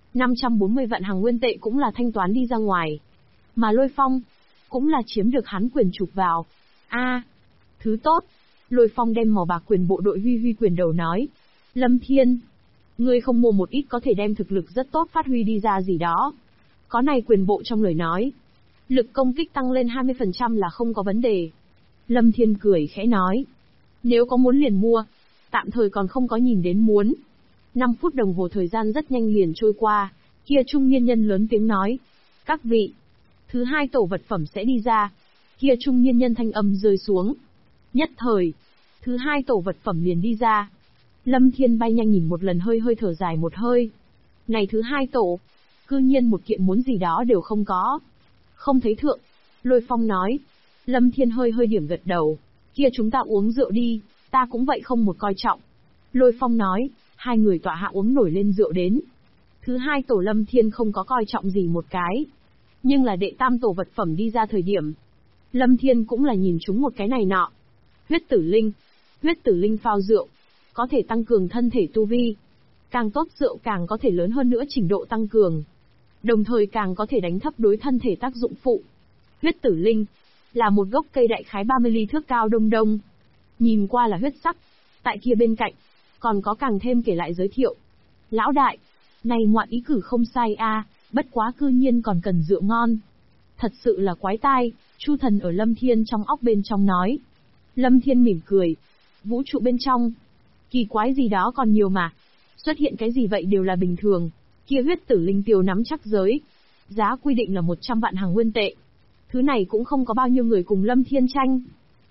540 vạn hàng nguyên tệ cũng là thanh toán đi ra ngoài. Mà Lôi Phong, cũng là chiếm được hắn quyền chụp vào. Thứ tốt. Lôi Phong đem màu bạc quyền bộ đội huy quyền đầu nói. Lâm Thiên, ngươi không mua một ít có thể đem thực lực rất tốt phát huy đi ra gì đó. Có này quyền bộ trong lời nói, lực công kích tăng lên 20% là không có vấn đề. Lâm Thiên cười khẽ nói. Nếu có muốn liền mua, tạm thời còn không có nhìn đến muốn. 5 phút đồng hồ thời gian rất nhanh liền trôi qua, kia trung niên nhân lớn tiếng nói. Các vị, thứ 2 tổ vật phẩm sẽ đi ra. Kia trung niên nhân thanh âm rơi xuống. Nhất thời, thứ 2 tổ vật phẩm liền đi ra. Lâm Thiên bay nhanh nhìn một lần hơi thở dài một hơi. Này thứ 2 tổ, cư nhiên một kiện muốn gì đó đều không có. Không thấy thượng. Lôi Phong nói. Lâm Thiên hơi điểm gật đầu. Kia chúng ta uống rượu đi, ta cũng vậy không một coi trọng. Lôi Phong nói, hai người tọa hạ uống nổi lên rượu đến. Thứ hai tổ Lâm Thiên không có coi trọng gì một cái. Nhưng là đệ tam tổ vật phẩm đi ra thời điểm. Lâm Thiên cũng là nhìn chúng một cái này nọ. Huyết tử linh. Huyết tử linh phao rượu. Có thể tăng cường thân thể tu vi. Càng tốt rượu càng có thể lớn hơn nữa trình độ tăng cường. Đồng thời càng có thể đánh thấp đối thân thể tác dụng phụ. Huyết tử linh. Là một gốc cây đại khái 30 ly thước cao đông đông. Nhìn qua là huyết sắc. Tại kia bên cạnh. Còn có càng thêm kể lại giới thiệu. Lão đại. Này ngoạn ý cử không sai a, bất quá cư nhiên còn cần rượu ngon. Thật sự là quái tai, Chu Thần ở Lâm Thiên trong óc bên trong nói. Lâm Thiên mỉm cười. Vũ trụ bên trong. Kỳ quái gì đó còn nhiều mà. Xuất hiện cái gì vậy đều là bình thường. Kia huyết tử linh tiêu nắm chắc giới. Giá quy định là 100 vạn hàng nguyên tệ. Thứ này cũng không có bao nhiêu người cùng Lâm Thiên tranh.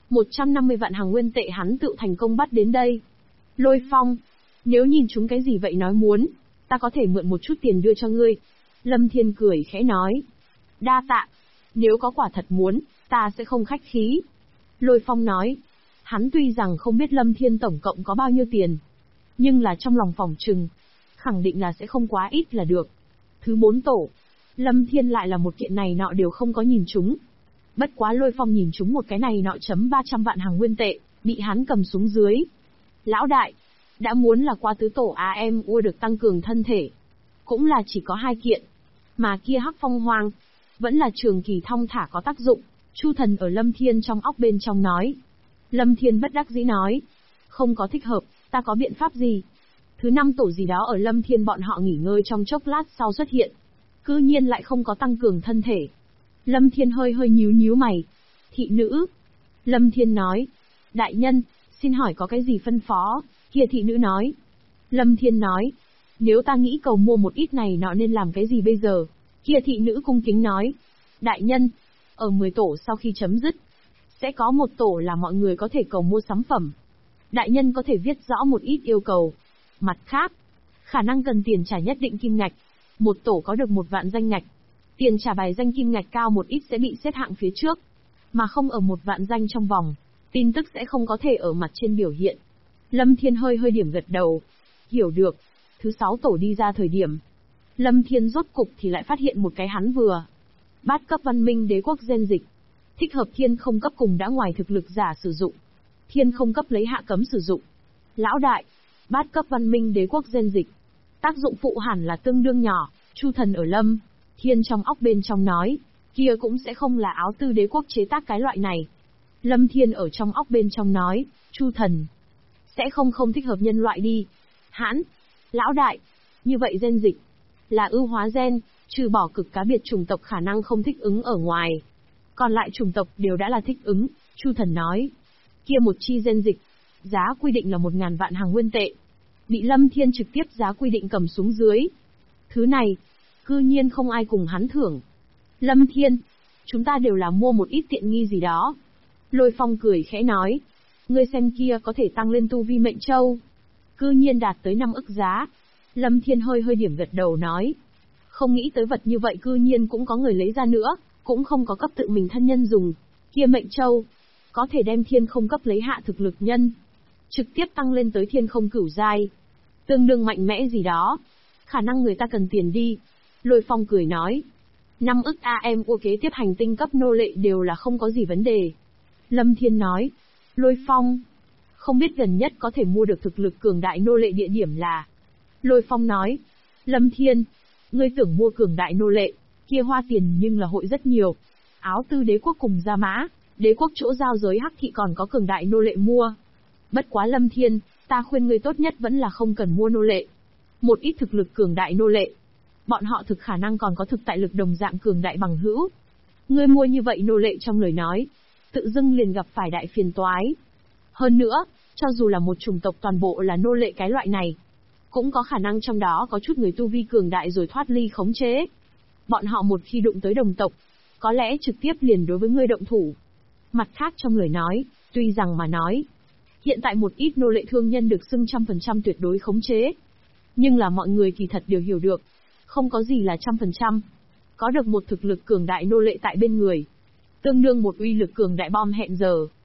150 vạn hàng nguyên tệ hắn tự thành công bắt đến đây. Lôi Phong. Nếu nhìn chúng cái gì vậy nói muốn. Ta có thể mượn một chút tiền đưa cho ngươi. Lâm Thiên cười khẽ nói. Đa tạ. Nếu có quả thật muốn, ta sẽ không khách khí. Lôi Phong nói. Hắn tuy rằng không biết Lâm Thiên tổng cộng có bao nhiêu tiền. Nhưng là trong lòng phỏng chừng. Khẳng định là sẽ không quá ít là được. Thứ 4 tổ. Lâm Thiên lại là một kiện này nọ đều không có nhìn chúng. Bất quá Lôi Phong nhìn chúng một cái này nọ chấm 300 vạn hàng nguyên tệ. Bị hắn cầm xuống dưới. Lão đại. Đã muốn là qua tứ tổ em ua được tăng cường thân thể. Cũng là chỉ có 2 kiện. Mà kia hắc phong hoang. Vẫn là trường kỳ thong thả có tác dụng. Chu Thần ở Lâm Thiên trong óc bên trong nói. Lâm Thiên bất đắc dĩ nói. Không có thích hợp, ta có biện pháp gì? Thứ 5 tổ gì đó ở Lâm Thiên bọn họ nghỉ ngơi trong chốc lát sau xuất hiện. Cư nhiên lại không có tăng cường thân thể. Lâm Thiên hơi nhíu mày. Thị nữ. Lâm Thiên nói. Đại nhân, xin hỏi có cái gì phân phó? Kia thị nữ nói. Lâm Thiên nói. Nếu ta nghĩ cầu mua một ít này nọ nên làm cái gì bây giờ? Kia thị nữ cung kính nói. Đại nhân, ở 10 tổ sau khi chấm dứt, sẽ có một tổ là mọi người có thể cầu mua sắm phẩm. Đại nhân có thể viết rõ một ít yêu cầu. Mặt khác, khả năng cần tiền trả nhất định kim ngạch. Một tổ có được 1 vạn danh ngạch. Tiền trả bài danh kim ngạch cao một ít sẽ bị xếp hạng phía trước. Mà không ở 1 vạn danh trong vòng. Tin tức sẽ không có thể ở mặt trên biểu hiện. Lâm Thiên hơi điểm gật đầu. Hiểu được. Thứ 6 tổ đi ra thời điểm. Lâm Thiên rốt cục thì lại phát hiện một cái hắn vừa. Bát cấp văn minh đế quốc gen dịch. Thích hợp thiên không cấp cùng đã ngoài thực lực giả sử dụng. Thiên không cấp lấy hạ cấm sử dụng. Lão đại. Bát cấp văn minh đế quốc gen dịch. Tác dụng phụ hẳn là tương đương nhỏ. Chu Thần ở Lâm Thiên trong óc bên trong nói. Kia cũng sẽ không là áo tư đế quốc chế tác cái loại này. Lâm Thiên ở trong óc bên trong nói. Chu Thần. Sẽ không thích hợp nhân loại đi. Hãn. Lão đại. Như vậy gen dịch. Là ưu hóa gen, trừ bỏ cực cá biệt chủng tộc khả năng không thích ứng ở ngoài. Còn lại chủng tộc đều đã là thích ứng, Chu Thần nói. Kia một chi gen dịch. Giá quy định là 1.000 vạn hàng nguyên tệ. Bị Lâm Thiên trực tiếp giá quy định cầm xuống dưới. Thứ này, cư nhiên không ai cùng hắn thưởng. Lâm Thiên, chúng ta đều là mua một ít tiện nghi gì đó. Lôi Phong cười khẽ nói. Ngươi xem kia có thể tăng lên tu vi mệnh châu. Cư nhiên đạt tới 5 ức giá. Lâm Thiên hơi điểm gật đầu nói. Không nghĩ tới vật như vậy cư nhiên cũng có người lấy ra nữa, cũng không có cấp tự mình thân nhân dùng. Kia mệnh châu, có thể đem thiên không cấp lấy hạ thực lực nhân. Trực tiếp tăng lên tới thiên không cửu giai. Tương đương mạnh mẽ gì đó. Khả năng người ta cần tiền đi. Lôi Phong cười nói. 5 ức ua kế tiếp hành tinh cấp nô lệ đều là không có gì vấn đề. Lâm Thiên nói. Lôi Phong. Không biết gần nhất có thể mua được thực lực cường đại nô lệ địa điểm là. Lôi Phong nói. Lâm Thiên. Ngươi tưởng mua cường đại nô lệ, kia hoa tiền nhưng là hội rất nhiều. Áo tư đế quốc cùng Gia Mã, đế quốc chỗ giao giới hắc thị còn có cường đại nô lệ mua. Bất quá Lâm Thiên, ta khuyên ngươi tốt nhất vẫn là không cần mua nô lệ. Một ít thực lực cường đại nô lệ. Bọn họ thực khả năng còn có thực tại lực đồng dạng cường đại bằng hữu. Ngươi mua như vậy nô lệ trong lời nói, tự dưng liền gặp phải đại phiền toái. Hơn nữa, cho dù là một chủng tộc toàn bộ là nô lệ cái loại này, cũng có khả năng trong đó có chút người tu vi cường đại rồi thoát ly khống chế. Bọn họ một khi đụng tới đồng tộc, có lẽ trực tiếp liền đối với ngươi động thủ. Mặt khác trong lời nói, tuy rằng mà nói, hiện tại một ít nô lệ thương nhân được xưng 100% tuyệt đối khống chế. Nhưng là mọi người kỳ thật đều hiểu được, không có gì là 100%. Có được một thực lực cường đại nô lệ tại bên người, tương đương một uy lực cường đại bom hẹn giờ.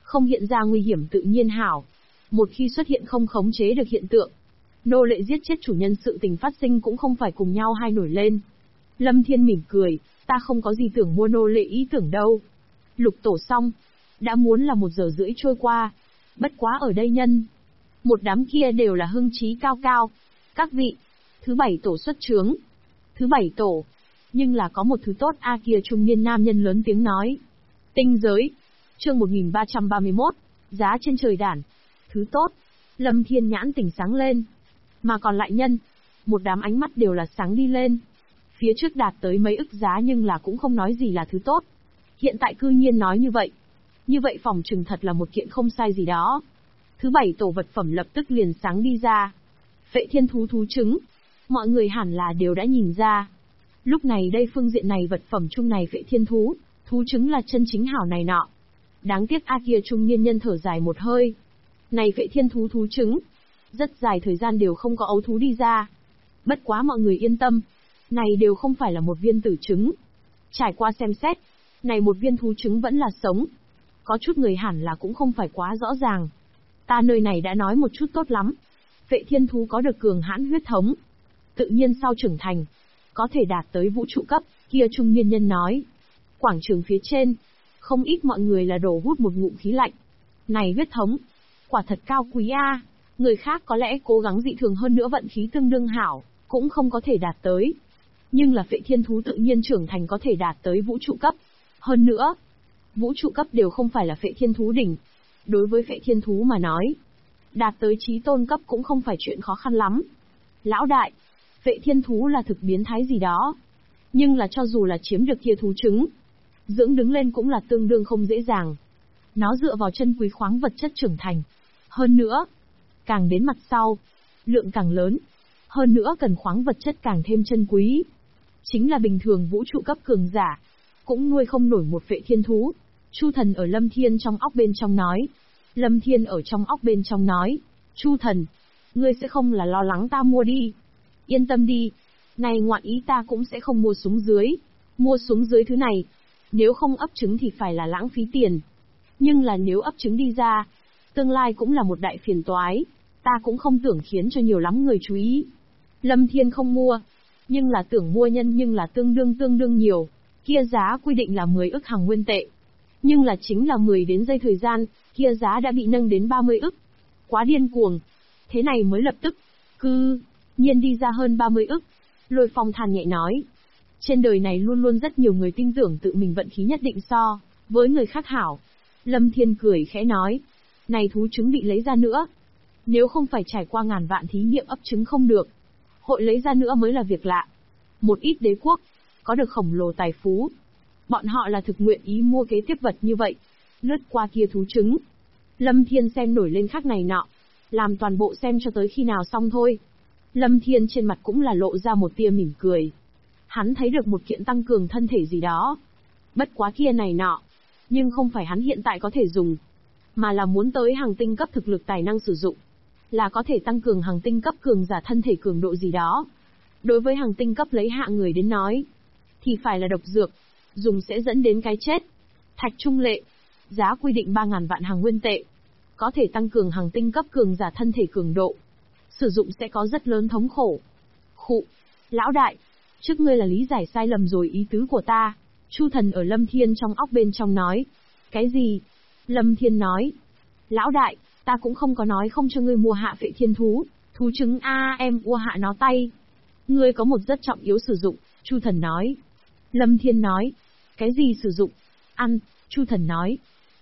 Không hiện ra nguy hiểm tự nhiên hảo. Một khi xuất hiện không khống chế được hiện tượng, nô lệ giết chết chủ nhân sự tình phát sinh cũng không phải cùng nhau hai nổi lên. Lâm Thiên mỉm cười, ta không có gì tưởng mua nô lệ ý tưởng đâu. Lục tổ xong, đã muốn là 1 giờ rưỡi trôi qua. Bất quá ở đây nhân, một đám kia đều là hưng trí cao cao. Các vị, thứ 7 tổ xuất trướng. Thứ 7 tổ, nhưng là có một thứ tốt a kia trung niên nam nhân lớn tiếng nói. Tinh giới, chương 1331, giá trên trời đản. Thứ tốt, Lâm Thiên nhãn tỉnh sáng lên. Mà còn lại nhân, một đám ánh mắt đều là sáng đi lên. Phía trước đạt tới mấy ức giá nhưng là cũng không nói gì là thứ tốt. Hiện tại cư nhiên nói như vậy. Như vậy phòng trừng thật là một kiện không sai gì đó. Thứ 7 tổ vật phẩm lập tức liền sáng đi ra. Phệ thiên thú thú trứng. Mọi người hẳn là đều đã nhìn ra. Lúc này đây phương diện này vật phẩm chung này phệ thiên thú, thú trứng là chân chính hảo này nọ. Đáng tiếc a kia trung niên nhân thở dài một hơi. Này phệ thiên thú thú trứng, rất dài thời gian đều không có ấu thú đi ra. Bất quá mọi người yên tâm, này đều không phải là một viên tử trứng. Trải qua xem xét, này một viên thú trứng vẫn là sống. Có chút người hẳn là cũng không phải quá rõ ràng. Ta nơi này đã nói một chút tốt lắm. Phệ thiên thú có được cường hãn huyết thống. Tự nhiên sau trưởng thành, có thể đạt tới vũ trụ cấp, kia trung niên nhân nói. Quảng trường phía trên, không ít mọi người là đổ hút một ngụm khí lạnh. Này huyết thống, quả thật cao quý a. Người khác có lẽ cố gắng dị thường hơn nữa vận khí tương đương hảo, cũng không có thể đạt tới. Nhưng là phệ thiên thú tự nhiên trưởng thành có thể đạt tới vũ trụ cấp. Hơn nữa, vũ trụ cấp đều không phải là phệ thiên thú đỉnh. Đối với phệ thiên thú mà nói, đạt tới chí tôn cấp cũng không phải chuyện khó khăn lắm. Lão đại, phệ thiên thú là thực biến thái gì đó. Nhưng là cho dù là chiếm được kia thú trứng, dưỡng đứng lên cũng là tương đương không dễ dàng. Nó dựa vào chân quý khoáng vật chất trưởng thành. Hơn nữa, càng đến mặt sau, lượng càng lớn. Hơn nữa cần khoáng vật chất càng thêm chân quý. Chính là bình thường vũ trụ cấp cường giả, cũng nuôi không nổi một phệ thiên thú. Chu thần ở Lâm Thiên trong óc bên trong nói. Lâm Thiên ở trong óc bên trong nói. Chu thần, ngươi sẽ không là lo lắng ta mua đi. Yên tâm đi, này ngoạn ý ta cũng sẽ không mua xuống dưới. Mua xuống dưới thứ này, nếu không ấp trứng thì phải là lãng phí tiền. Nhưng là nếu ấp trứng đi ra, tương lai cũng là một đại phiền toái. Ta cũng không tưởng khiến cho nhiều lắm người chú ý. Lâm Thiên không mua, nhưng là tưởng mua nhân nhưng là tương đương nhiều. Kia giá quy định là 10 ức hàng nguyên tệ. Nhưng là chính là 10 đến giây thời gian, kia giá đã bị nâng đến 30 ức. Quá điên cuồng. Thế này mới lập tức, cư nhiên đi ra hơn 30 ức. Lôi Phong than nhẹ nói. Trên đời này luôn luôn rất nhiều người tin tưởng tự mình vận khí nhất định so với người khác hảo. Lâm Thiên cười khẽ nói. Này thú trứng bị lấy ra nữa. Nếu không phải trải qua ngàn vạn thí nghiệm ấp trứng không được, hội lấy ra nữa mới là việc lạ. Một ít đế quốc, có được khổng lồ tài phú. Bọn họ là thực nguyện ý mua kế tiếp vật như vậy. Lướt qua kia thú trứng. Lâm Thiên xem nổi lên khác này nọ. Làm toàn bộ xem cho tới khi nào xong thôi. Lâm Thiên trên mặt cũng là lộ ra một tia mỉm cười. Hắn thấy được một kiện tăng cường thân thể gì đó. Bất quá kia này nọ. Nhưng không phải hắn hiện tại có thể dùng. Mà là muốn tới hàng tinh cấp thực lực tài năng sử dụng. Là có thể tăng cường hàng tinh cấp cường giả thân thể cường độ gì đó. Đối với hàng tinh cấp lấy hạ người đến nói, thì phải là độc dược. Dùng sẽ dẫn đến cái chết. Thạch trung lệ. Giá quy định 3.000 vạn hàng nguyên tệ. Có thể tăng cường hàng tinh cấp cường giả thân thể cường độ. Sử dụng sẽ có rất lớn thống khổ. Khụ. Lão đại. Trước ngươi là lý giải sai lầm rồi ý tứ của ta. Chu thần ở Lâm Thiên trong óc bên trong nói. Cái gì? Lâm Thiên nói. Lão đại, ta cũng không có nói không cho ngươi mua hạ phệ thiên thú. Thú trứng em mua hạ nó tay. Ngươi có một rất trọng yếu sử dụng, Chu thần nói. Lâm Thiên nói. Cái gì sử dụng? Ăn, Chu thần nói.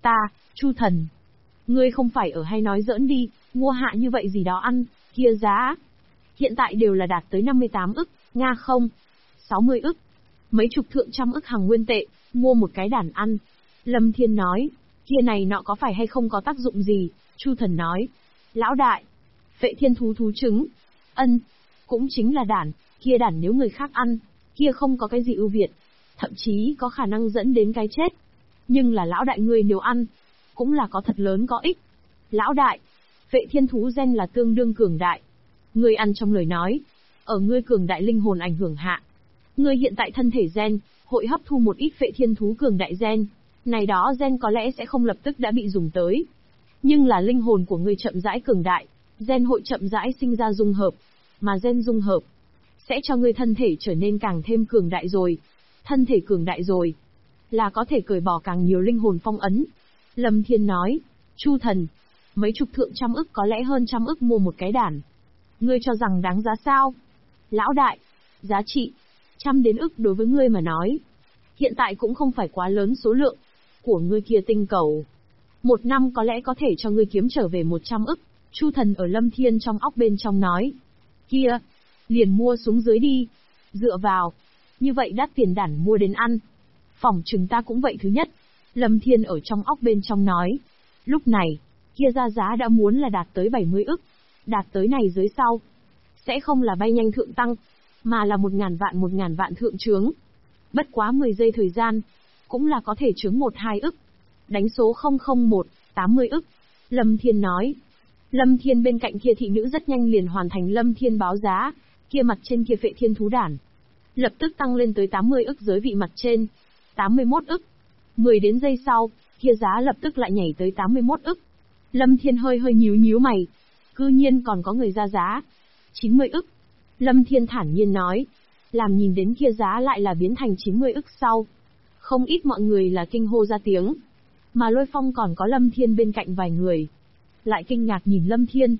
Chu thần. Ngươi không phải ở hay nói giỡn đi, mua hạ như vậy gì đó ăn, kia giá. Hiện tại đều là đạt tới 58 ức, Nga không? 60 ức. Mấy chục thượng trăm ức hàng nguyên tệ, mua một cái đàn ăn. Lâm Thiên nói. Kia này nọ có phải hay không có tác dụng gì? Chu thần nói. Lão đại. Phệ thiên thú thú trứng. Cũng chính là đản, kia đản nếu người khác ăn, kia không có cái gì ưu việt. Thậm chí có khả năng dẫn đến cái chết. Nhưng là lão đại ngươi nếu ăn, cũng là có thật lớn có ích. Lão đại. Phệ thiên thú gen là tương đương cường đại. Ngươi ăn trong lời nói. Ở ngươi cường đại linh hồn ảnh hưởng hạ. Ngươi hiện tại thân thể gen, hội hấp thu một ít phệ thiên thú cường đại gen. Này đó gen có lẽ sẽ không lập tức đã bị dùng tới. Nhưng là linh hồn của ngươi chậm rãi cường đại, gen hội chậm rãi sinh ra dung hợp. Mà gen dung hợp, sẽ cho ngươi thân thể trở nên càng thêm cường đại rồi. Thân thể cường đại rồi, là có thể cởi bỏ càng nhiều linh hồn phong ấn. Lâm Thiên nói, Chu thần, mấy chục thượng trăm ức có lẽ hơn trăm ức mua một cái đản. Ngươi cho rằng đáng giá sao? Lão đại, giá trị, trăm đến ức đối với ngươi mà nói. Hiện tại cũng không phải quá lớn số lượng của ngươi kia tinh cầu. Một năm có lẽ có thể cho ngươi kiếm trở về 100 ức. Chu thần ở Lâm Thiên trong óc bên trong nói. Kia, liền mua xuống dưới đi. Dựa vào, như vậy đắt tiền đản mua đến ăn. Phỏng chừng ta cũng vậy thứ nhất. Lâm Thiên ở trong óc bên trong nói. Lúc này, kia ra giá đã muốn là đạt tới 70 ức. Đạt tới này dưới sau. Sẽ không là bay nhanh thượng tăng, mà là 1000 vạn thượng trướng. Bất quá 10 giây thời gian, cũng là có thể trướng 1-2 ức. Đánh số 001, 80 ức. Lâm Thiên nói. Lâm Thiên bên cạnh kia thị nữ rất nhanh liền hoàn thành Lâm Thiên báo giá, kia mặt trên kia phệ thiên thú đản. Lập tức tăng lên tới 80 ức giới vị mặt trên. 81 ức. 10 đến giây sau, kia giá lập tức lại nhảy tới 81 ức. Lâm Thiên hơi nhíu mày. Cư nhiên còn có người ra giá. 90 ức. Lâm Thiên thản nhiên nói. Làm nhìn đến kia giá lại là biến thành 90 ức sau. Không ít mọi người là kinh hô ra tiếng. Mà Lôi Phong còn có Lâm Thiên bên cạnh vài người. Lại kinh ngạc nhìn Lâm Thiên.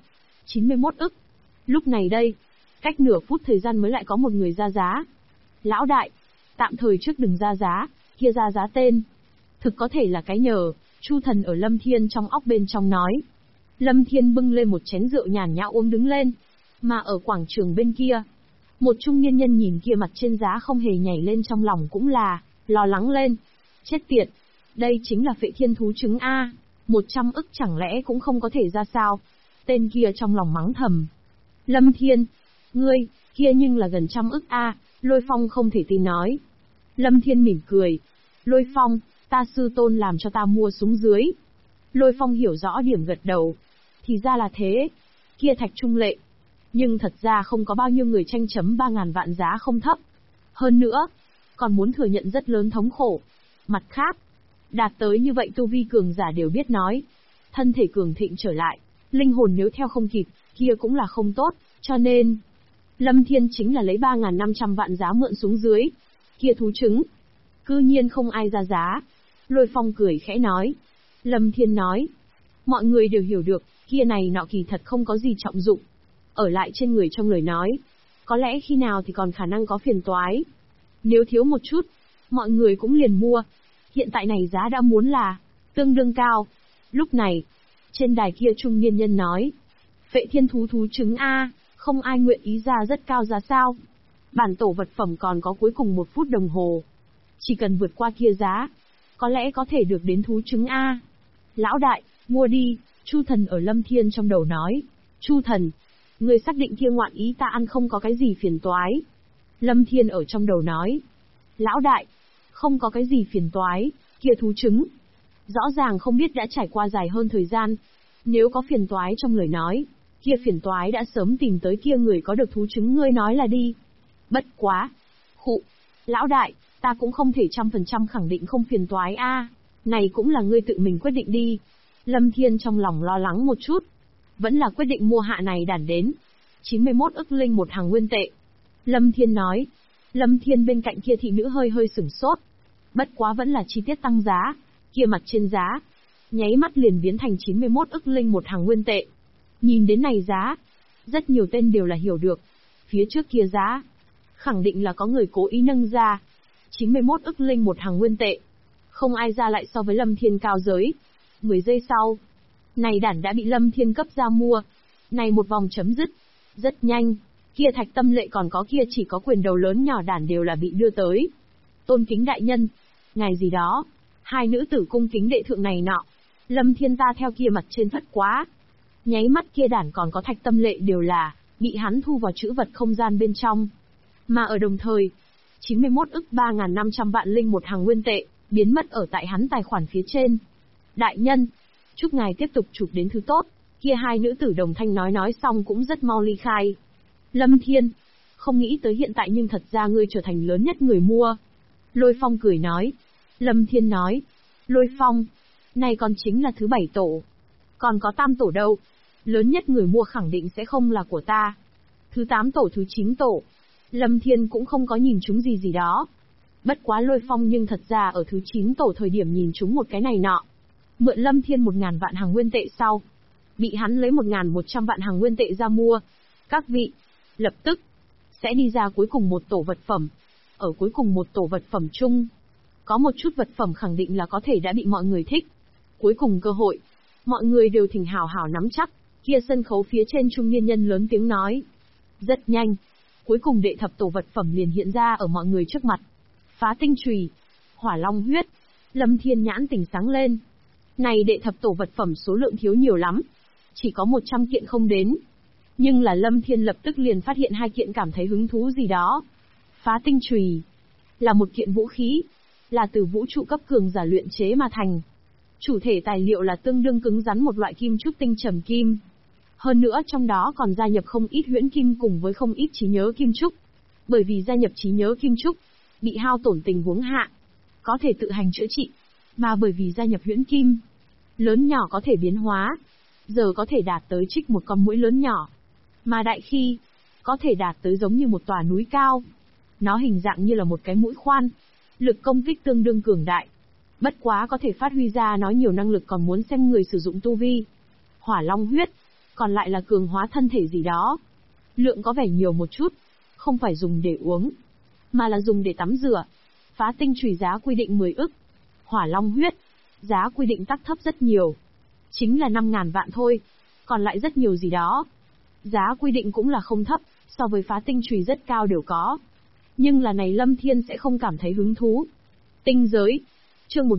91 ức. Lúc này đây, cách nửa phút thời gian mới lại có một người ra giá. Lão đại, tạm thời trước đừng ra giá, kia ra giá tên. Thực có thể là cái nhờ, Chu thần ở Lâm Thiên trong óc bên trong nói. Lâm Thiên bưng lên một chén rượu nhàn nhã uống đứng lên. Mà ở quảng trường bên kia, một trung niên nhân nhìn kia mặt trên giá không hề nhảy lên trong lòng cũng là lo lắng lên. Chết tiệt, đây chính là phệ thiên thú trứng A, 100 ức chẳng lẽ cũng không có thể ra sao? Tên kia trong lòng mắng thầm. Lâm Thiên, ngươi, kia nhưng là gần 100 ức A, Lôi Phong không thể tin nói. Lâm Thiên mỉm cười. Lôi Phong, ta sư tôn làm cho ta mua xuống dưới. Lôi Phong hiểu rõ điểm gật đầu. Thì ra là thế. Kia thạch trung lệ. Nhưng thật ra không có bao nhiêu người tranh chấm 3000 vạn giá không thấp. Hơn nữa, còn muốn thừa nhận rất lớn thống khổ. Mặt khác, đạt tới như vậy tu vi cường giả đều biết nói. Thân thể cường thịnh trở lại, linh hồn nếu theo không kịp, kia cũng là không tốt, cho nên... Lâm Thiên chính là lấy 3500 vạn giá mượn xuống dưới. Kia thú trứng. Cư nhiên không ai ra giá. Lôi Phong cười khẽ nói. Lâm Thiên nói. Mọi người đều hiểu được, kia này nọ kỳ thật không có gì trọng dụng. Ở lại trên người trong lời nói. Có lẽ khi nào thì còn khả năng có phiền toái. Nếu thiếu một chút, mọi người cũng liền mua. Hiện tại này giá đã muốn là tương đương cao. Lúc này, trên đài kia trung niên nhân nói. Phệ thiên thú thú trứng A, không ai nguyện ý ra rất cao giá sao. Bản tổ vật phẩm còn có cuối cùng 1 phút đồng hồ. Chỉ cần vượt qua kia giá, có lẽ có thể được đến thú trứng A. Lão đại, mua đi, Chu thần ở Lâm Thiên trong đầu nói. Chu thần, người xác định kia ngoạn ý ta ăn không có cái gì phiền toái. Lâm Thiên ở trong đầu nói. Lão đại, không có cái gì phiền toái, kia thú trứng. Rõ ràng không biết đã trải qua dài hơn thời gian. Nếu có phiền toái trong lời nói, kia phiền toái đã sớm tìm tới kia người có được thú trứng ngươi nói là đi. Bất quá. Khụ. Lão đại, ta cũng không thể 100% khẳng định không phiền toái a. Này cũng là ngươi tự mình quyết định đi. Lâm Thiên trong lòng lo lắng một chút. Vẫn là quyết định mua hạ này đản đến. 91 ức linh một hàng nguyên tệ. Lâm Thiên nói. Lâm Thiên bên cạnh kia thị nữ hơi sửng sốt. Bất quá vẫn là chi tiết tăng giá. Kia mặt trên giá. Nháy mắt liền biến thành 91 ức linh một hàng nguyên tệ. Nhìn đến này giá. Rất nhiều tên đều là hiểu được. Phía trước kia giá. Khẳng định là có người cố ý nâng ra. 91 ức linh một hàng nguyên tệ. Không ai ra lại so với Lâm Thiên cao giới. 10 giây sau. Này đản đã bị Lâm Thiên cấp ra mua. Này một vòng chấm dứt. Rất nhanh. Kia thạch tâm lệ còn có kia chỉ có quyền đầu lớn nhỏ đản đều là bị đưa tới. Tôn kính đại nhân. Ngài gì đó. Hai nữ tử cung kính đệ thượng này nọ. Lâm Thiên ta theo kia mặt trên thất quá. Nháy mắt kia đản còn có thạch tâm lệ đều là bị hắn thu vào chữ vật không gian bên trong. Mà ở đồng thời, 91 ức 3500 vạn linh một hàng nguyên tệ, biến mất ở tại hắn tài khoản phía trên. Đại nhân, chúc ngài tiếp tục chụp đến thứ tốt. Kia hai nữ tử đồng thanh nói xong cũng rất mau ly khai. Lâm Thiên, không nghĩ tới hiện tại nhưng thật ra ngươi trở thành lớn nhất người mua. Lôi Phong cười nói. Lâm Thiên nói. Lôi Phong, này còn chính là thứ 7 tổ. Còn có tam tổ đâu? Lớn nhất người mua khẳng định sẽ không là của ta. Thứ 8 tổ, thứ 9 tổ. Lâm Thiên cũng không có nhìn chúng gì đó. Bất quá Lôi Phong nhưng thật ra ở thứ 9 tổ thời điểm nhìn chúng một cái này nọ. Mượn Lâm Thiên 1.000 vạn hàng nguyên tệ sau. Bị hắn lấy 1.100 vạn hàng nguyên tệ ra mua. Các vị, lập tức, sẽ đi ra cuối cùng một tổ vật phẩm. Ở cuối cùng một tổ vật phẩm chung, có một chút vật phẩm khẳng định là có thể đã bị mọi người thích. Cuối cùng cơ hội, mọi người đều thỉnh hào hào nắm chắc. Kia sân khấu phía trên trung niên nhân lớn tiếng nói. Rất nhanh, cuối cùng đệ thập tổ vật phẩm liền hiện ra ở mọi người trước mặt. Phá tinh chùy, hỏa long huyết. Lâm Thiên nhãn tỉnh sáng lên. Này đệ thập tổ vật phẩm số lượng thiếu nhiều lắm, chỉ có 100 kiện không đến. Nhưng là Lâm Thiên lập tức liền phát hiện 2 kiện cảm thấy hứng thú gì đó. Phá tinh chùy là một kiện vũ khí, là từ vũ trụ cấp cường giả luyện chế mà thành. Chủ thể tài liệu là tương đương cứng rắn một loại kim trúc tinh trầm kim. Hơn nữa trong đó còn gia nhập không ít huyễn kim cùng với không ít trí nhớ kim trúc. Bởi vì gia nhập trí nhớ kim trúc, bị hao tổn tình huống hạ, có thể tự hành chữa trị. Mà bởi vì gia nhập huyễn kim, lớn nhỏ có thể biến hóa. Giờ có thể đạt tới trích một con muỗi lớn nhỏ. Mà đại khi, có thể đạt tới giống như một tòa núi cao. Nó hình dạng như là một cái mũi khoan. Lực công kích tương đương cường đại. Bất quá có thể phát huy ra nó nhiều năng lực còn muốn xem người sử dụng tu vi. Hỏa long huyết, còn lại là cường hóa thân thể gì đó. Lượng có vẻ nhiều một chút, không phải dùng để uống, mà là dùng để tắm rửa. Phá tinh chùy giá quy định 10 ức. Hỏa long huyết, giá quy định tắc thấp rất nhiều. Chính là 5.000 vạn thôi, còn lại rất nhiều gì đó. Giá quy định cũng là không thấp, so với phá tinh chùy rất cao đều có. Nhưng là này Lâm Thiên sẽ không cảm thấy hứng thú. Tinh giới, chương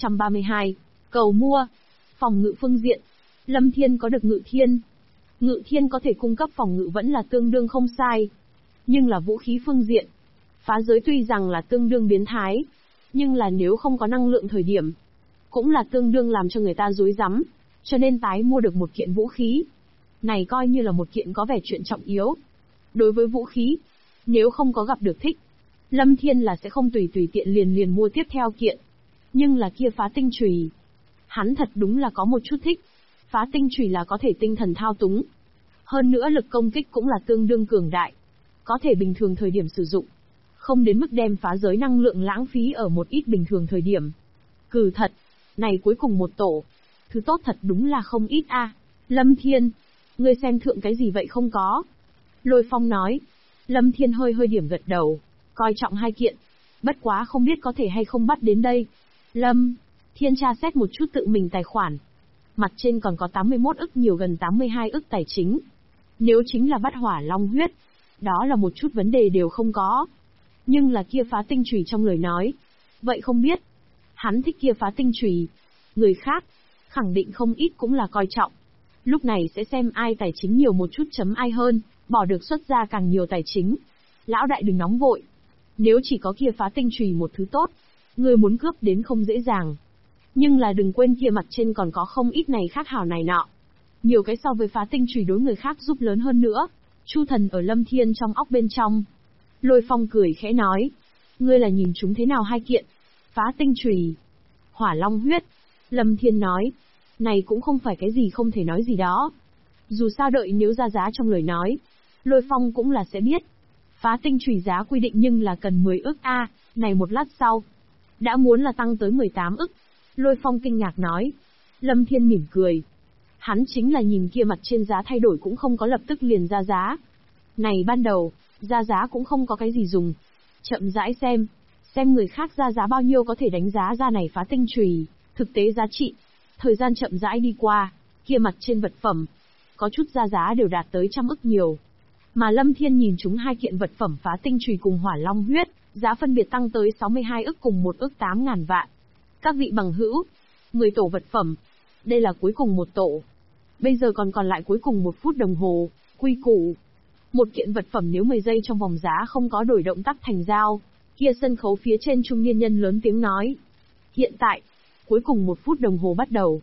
1332, cầu mua. Phòng ngự phương diện, Lâm Thiên có được ngự thiên. Ngự thiên có thể cung cấp phòng ngự vẫn là tương đương không sai. Nhưng là vũ khí phương diện, phá giới tuy rằng là tương đương biến thái, nhưng là nếu không có năng lượng thời điểm, cũng là tương đương làm cho người ta rối rắm, cho nên tái mua được một kiện vũ khí. Này coi như là một kiện có vẻ chuyện trọng yếu. Đối với vũ khí, nếu không có gặp được thích, Lâm Thiên là sẽ không tùy tiện liền mua tiếp theo kiện. Nhưng là kia phá tinh chùy, hắn thật đúng là có một chút thích. Phá tinh chùy là có thể tinh thần thao túng. Hơn nữa lực công kích cũng là tương đương cường đại. Có thể bình thường thời điểm sử dụng. Không đến mức đem phá giới năng lượng lãng phí ở một ít bình thường thời điểm. Cừ thật, này cuối cùng một tổ. Thứ tốt thật đúng là không ít a. Lâm Thiên, ngươi xem thượng cái gì vậy không có? Lôi Phong nói. Lâm Thiên hơi điểm gật đầu. Coi trọng 2 kiện. Bất quá không biết có thể hay không bắt đến đây. Lâm Thiên tra xét một chút tự mình tài khoản. Mặt trên còn có 81 ức nhiều gần 82 ức tài chính. Nếu chính là bắt hỏa long huyết, đó là một chút vấn đề đều không có. Nhưng là kia phá tinh chùy trong lời nói. Vậy không biết, hắn thích kia phá tinh chùy. Người khác, khẳng định không ít cũng là coi trọng. Lúc này sẽ xem ai tài chính nhiều một chút chấm ai hơn, bỏ được xuất ra càng nhiều tài chính. Lão đại đừng nóng vội. Nếu chỉ có kia phá tinh chùy một thứ tốt, người muốn cướp đến không dễ dàng. Nhưng là đừng quên kia mặt trên còn có không ít này khác hảo này nọ. Nhiều cái so với phá tinh chùy đối người khác giúp lớn hơn nữa. Chu thần ở Lâm Thiên trong óc bên trong. Lôi Phong cười khẽ nói. Ngươi là nhìn chúng thế nào 2 kiện? Phá tinh chùy, hỏa long huyết. Lâm Thiên nói. Này cũng không phải cái gì không thể nói gì đó. Dù sao đợi nếu ra giá trong lời nói, Lôi Phong cũng là sẽ biết. Phá tinh chùy giá quy định nhưng là cần 10 ức a, này một lát sau. Đã muốn là tăng tới 18 ức. Lôi Phong kinh ngạc nói. Lâm Thiên mỉm cười. Hắn chính là nhìn kia mặt trên giá thay đổi cũng không có lập tức liền ra giá. Này ban đầu, ra giá cũng không có cái gì dùng. Chậm rãi xem người khác ra giá bao nhiêu có thể đánh giá ra này phá tinh chùy, thực tế giá trị. Thời gian chậm rãi đi qua, kia mặt trên vật phẩm, có chút ra giá đều đạt tới 100 ức nhiều. Mà Lâm Thiên nhìn chúng 2 kiện vật phẩm phá tinh chùy cùng hỏa long huyết, giá phân biệt tăng tới 62 ức cùng 1 ức 8.000 vạn. Các vị bằng hữu, 10 tổ vật phẩm, đây là cuối cùng một tổ. Bây giờ còn lại cuối cùng 1 phút đồng hồ, quy củ. Một kiện vật phẩm nếu 10 giây trong vòng giá không có đổi động tác thành giao, kia sân khấu phía trên trung niên nhân lớn tiếng nói. Hiện tại, cuối cùng 1 phút đồng hồ bắt đầu.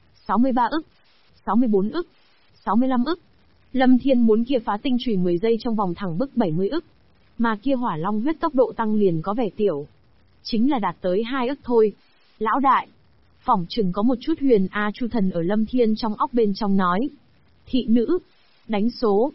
63 ức, 64 ức, 65 ức. Lâm Thiên muốn kia phá tinh chùy 10 giây trong vòng thẳng bức 70 ức. Mà kia hỏa long huyết tốc độ tăng liền có vẻ tiểu. Chính là đạt tới 2 ức thôi. Lão đại, Phỏng chừng có một chút huyền a. Chu Thần ở Lâm Thiên trong óc bên trong nói. Thị nữ, đánh số,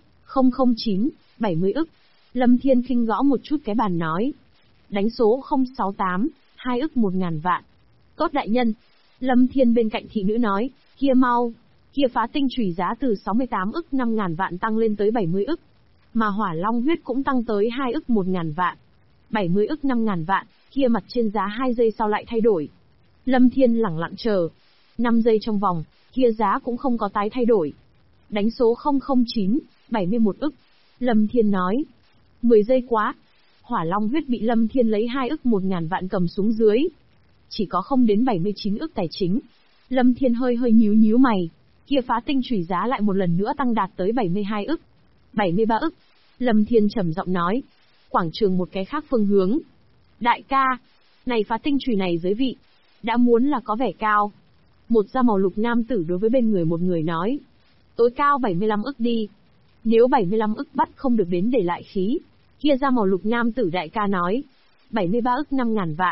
009, 70 ức. Lâm Thiên khinh gõ một chút cái bàn nói. Đánh số 068, 2 ức 1.000 vạn. Tốt đại nhân. Lâm Thiên bên cạnh thị nữ nói, kia mau. Kia phá tinh chùy giá từ 68 ức 5.000 vạn tăng lên tới 70 ức. Mà hỏa long huyết cũng tăng tới 2 ức 1.000 vạn. 70 ức 5.000 vạn, kia mặt trên giá 2 giây sau lại thay đổi. Lâm Thiên lẳng lặng chờ. 5 giây trong vòng, kia giá cũng không có tái thay đổi. Đánh số 009, 71 ức. Lâm Thiên nói. 10 giây quá. Hỏa long huyết bị Lâm Thiên lấy 2 ức 1.000 vạn cầm xuống dưới. Chỉ có không đến 79 ức tài chính. Lâm Thiên hơi nhíu mày. Kia phá tinh chùy giá lại một lần nữa tăng đạt tới 72 ức. 73 ức. Lâm Thiên trầm giọng nói. Quảng trường một cái khác phương hướng. Đại ca, này phá tinh chùy này giới vị, đã muốn là có vẻ cao. Một da màu lục nam tử đối với bên người một người nói. Tối cao 75 ức đi. Nếu 75 ức bắt không được đến để lại khí. Kia da màu lục nam tử đại ca nói. 73 ức 5.000 vạn.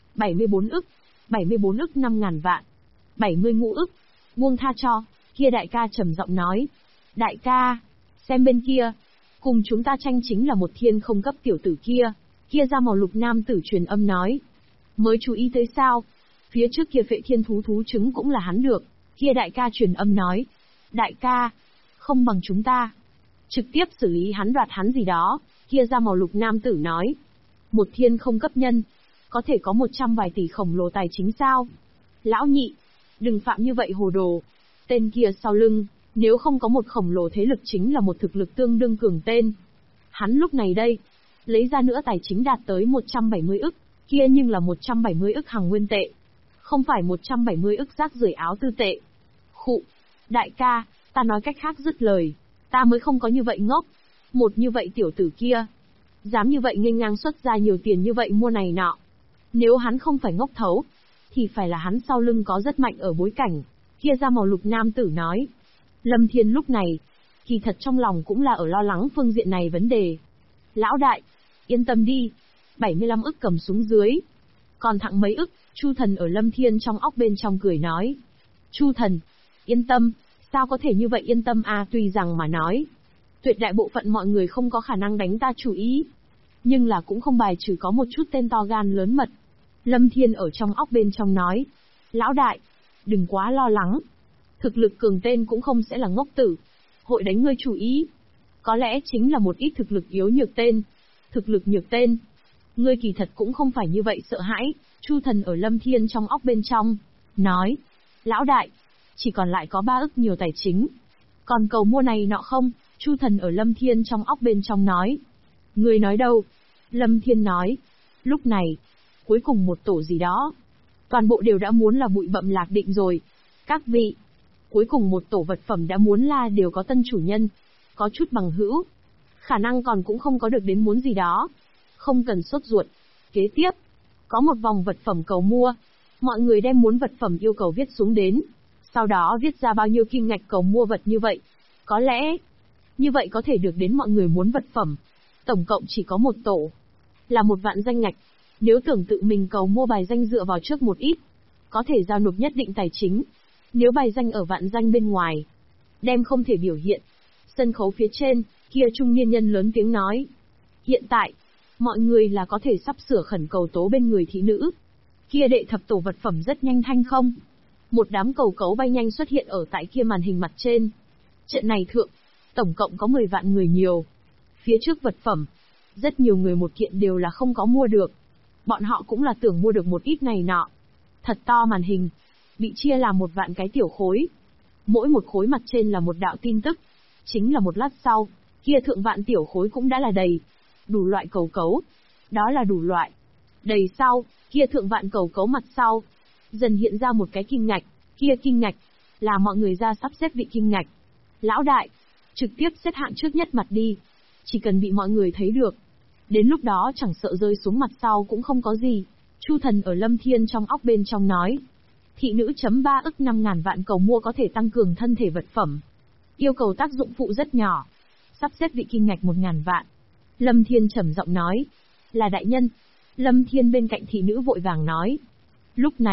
74 ức. 74 ức 5.000 vạn. 70 ngũ ức. Buông tha cho. Kia đại ca trầm giọng nói. Đại ca, xem bên kia. Cùng chúng ta tranh chính là một thiên không cấp tiểu tử kia. Kia da màu lục nam tử truyền âm nói. Mới chú ý tới sao? Phía trước kia phệ thiên thú trứng cũng là hắn được. Kia đại ca truyền âm nói. Đại ca, không bằng chúng ta. Trực tiếp xử lý hắn đoạt hắn gì đó. Kia da màu lục nam tử nói. Một thiên không cấp nhân. Có thể có 100 vài tỷ khổng lồ tài chính sao? Lão nhị, đừng phạm như vậy hồ đồ. Tên kia sau lưng, nếu không có một khổng lồ thế lực chính là một thực lực tương đương cường tên. Hắn lúc này đây, lấy ra nữa tài chính đạt tới 170 ức, kia nhưng là 170 ức hàng nguyên tệ. Không phải 170 ức rác rưởi áo tư tệ. Khụ, đại ca, ta nói cách khác dứt lời, ta mới không có như vậy ngốc. Một như vậy tiểu tử kia, dám như vậy nghênh ngang xuất ra nhiều tiền như vậy mua này nọ. Nếu hắn không phải ngốc thấu, thì phải là hắn sau lưng có rất mạnh ở bối cảnh. Kia da màu lục nam tử nói. Lâm Thiên lúc này, kỳ thật trong lòng cũng là ở lo lắng phương diện này vấn đề. Lão đại, yên tâm đi, 75 ức cầm xuống dưới. Còn thặng mấy ức, Chu Thần ở Lâm Thiên trong óc bên trong cười nói. Chu Thần, yên tâm, sao có thể như vậy yên tâm à? Tuy rằng mà nói, tuyệt đại bộ phận mọi người không có khả năng đánh ta chủ ý. Nhưng là cũng không bài trừ có một chút tên to gan lớn mật. Lâm Thiên ở trong óc bên trong nói. Lão đại, đừng quá lo lắng. Thực lực cường tên cũng không sẽ là ngốc tử. Hội đánh ngươi chủ ý. Có lẽ chính là một ít thực lực yếu nhược tên. Thực lực nhược tên. Ngươi kỳ thật cũng không phải như vậy sợ hãi. Chu Thần ở Lâm Thiên trong óc bên trong. Nói. Lão đại. Chỉ còn lại có 3 ức nhiều tài chính. Còn cầu mua này nọ không? Chu Thần ở Lâm Thiên trong óc bên trong nói. Ngươi nói đâu? Lâm Thiên nói. Lúc này. Cuối cùng một tổ gì đó. Toàn bộ đều đã muốn là bụi bậm lạc định rồi. Các vị. Cuối cùng một tổ vật phẩm đã muốn là đều có tân chủ nhân. Có chút bằng hữu. Khả năng còn cũng không có được đến muốn gì đó. Không cần sốt ruột. Kế tiếp. Có một vòng vật phẩm cầu mua. Mọi người đem muốn vật phẩm yêu cầu viết xuống đến. Sau đó viết ra bao nhiêu kim ngạch cầu mua vật như vậy. Có lẽ. Như vậy có thể được đến mọi người muốn vật phẩm. Tổng cộng chỉ có một tổ. Là 1 vạn danh ngạch. Nếu tưởng tự mình cầu mua bài danh dựa vào trước một ít. Có thể giao nộp nhất định tài chính. Nếu bài danh ở vạn danh bên ngoài. Đem không thể biểu hiện. Sân khấu phía trên, kia trung niên nhân lớn tiếng nói. Hiện tại, mọi người là có thể sắp sửa khẩn cầu tố bên người thị nữ. Kia đệ thập tổ vật phẩm rất nhanh thanh không? Một đám cầu cấu bay nhanh xuất hiện ở tại kia màn hình mặt trên. Trận này thượng, tổng cộng có 10 vạn người nhiều. Phía trước vật phẩm, rất nhiều người một kiện đều là không có mua được. Bọn họ cũng là tưởng mua được một ít này nọ. Thật to màn hình, bị chia làm 1 vạn cái tiểu khối. Mỗi một khối mặt trên là một đạo tin tức. Chính là một lát sau, kia thượng vạn tiểu khối cũng đã là đầy. Đủ loại cầu cấu. Đó là đủ loại. Đầy sau, kia thượng vạn cầu cấu mặt sau. Dần hiện ra một cái kim ngạch. Kia kim ngạch, là mọi người ra sắp xếp vị kim ngạch. Lão đại, trực tiếp xếp hạng trước nhất mặt đi. Chỉ cần bị mọi người thấy được. Đến lúc đó chẳng sợ rơi xuống mặt sau cũng không có gì. Chu Thần ở Lâm Thiên trong óc bên trong nói. Thị nữ chấm 3 ức 5.000 vạn cầu mua có thể tăng cường thân thể vật phẩm. Yêu cầu tác dụng phụ rất nhỏ. Sắp xếp vị kim ngạch 1.000 vạn. Lâm Thiên trầm giọng nói. Là đại nhân. Lâm Thiên bên cạnh thị nữ vội vàng nói. Lúc này,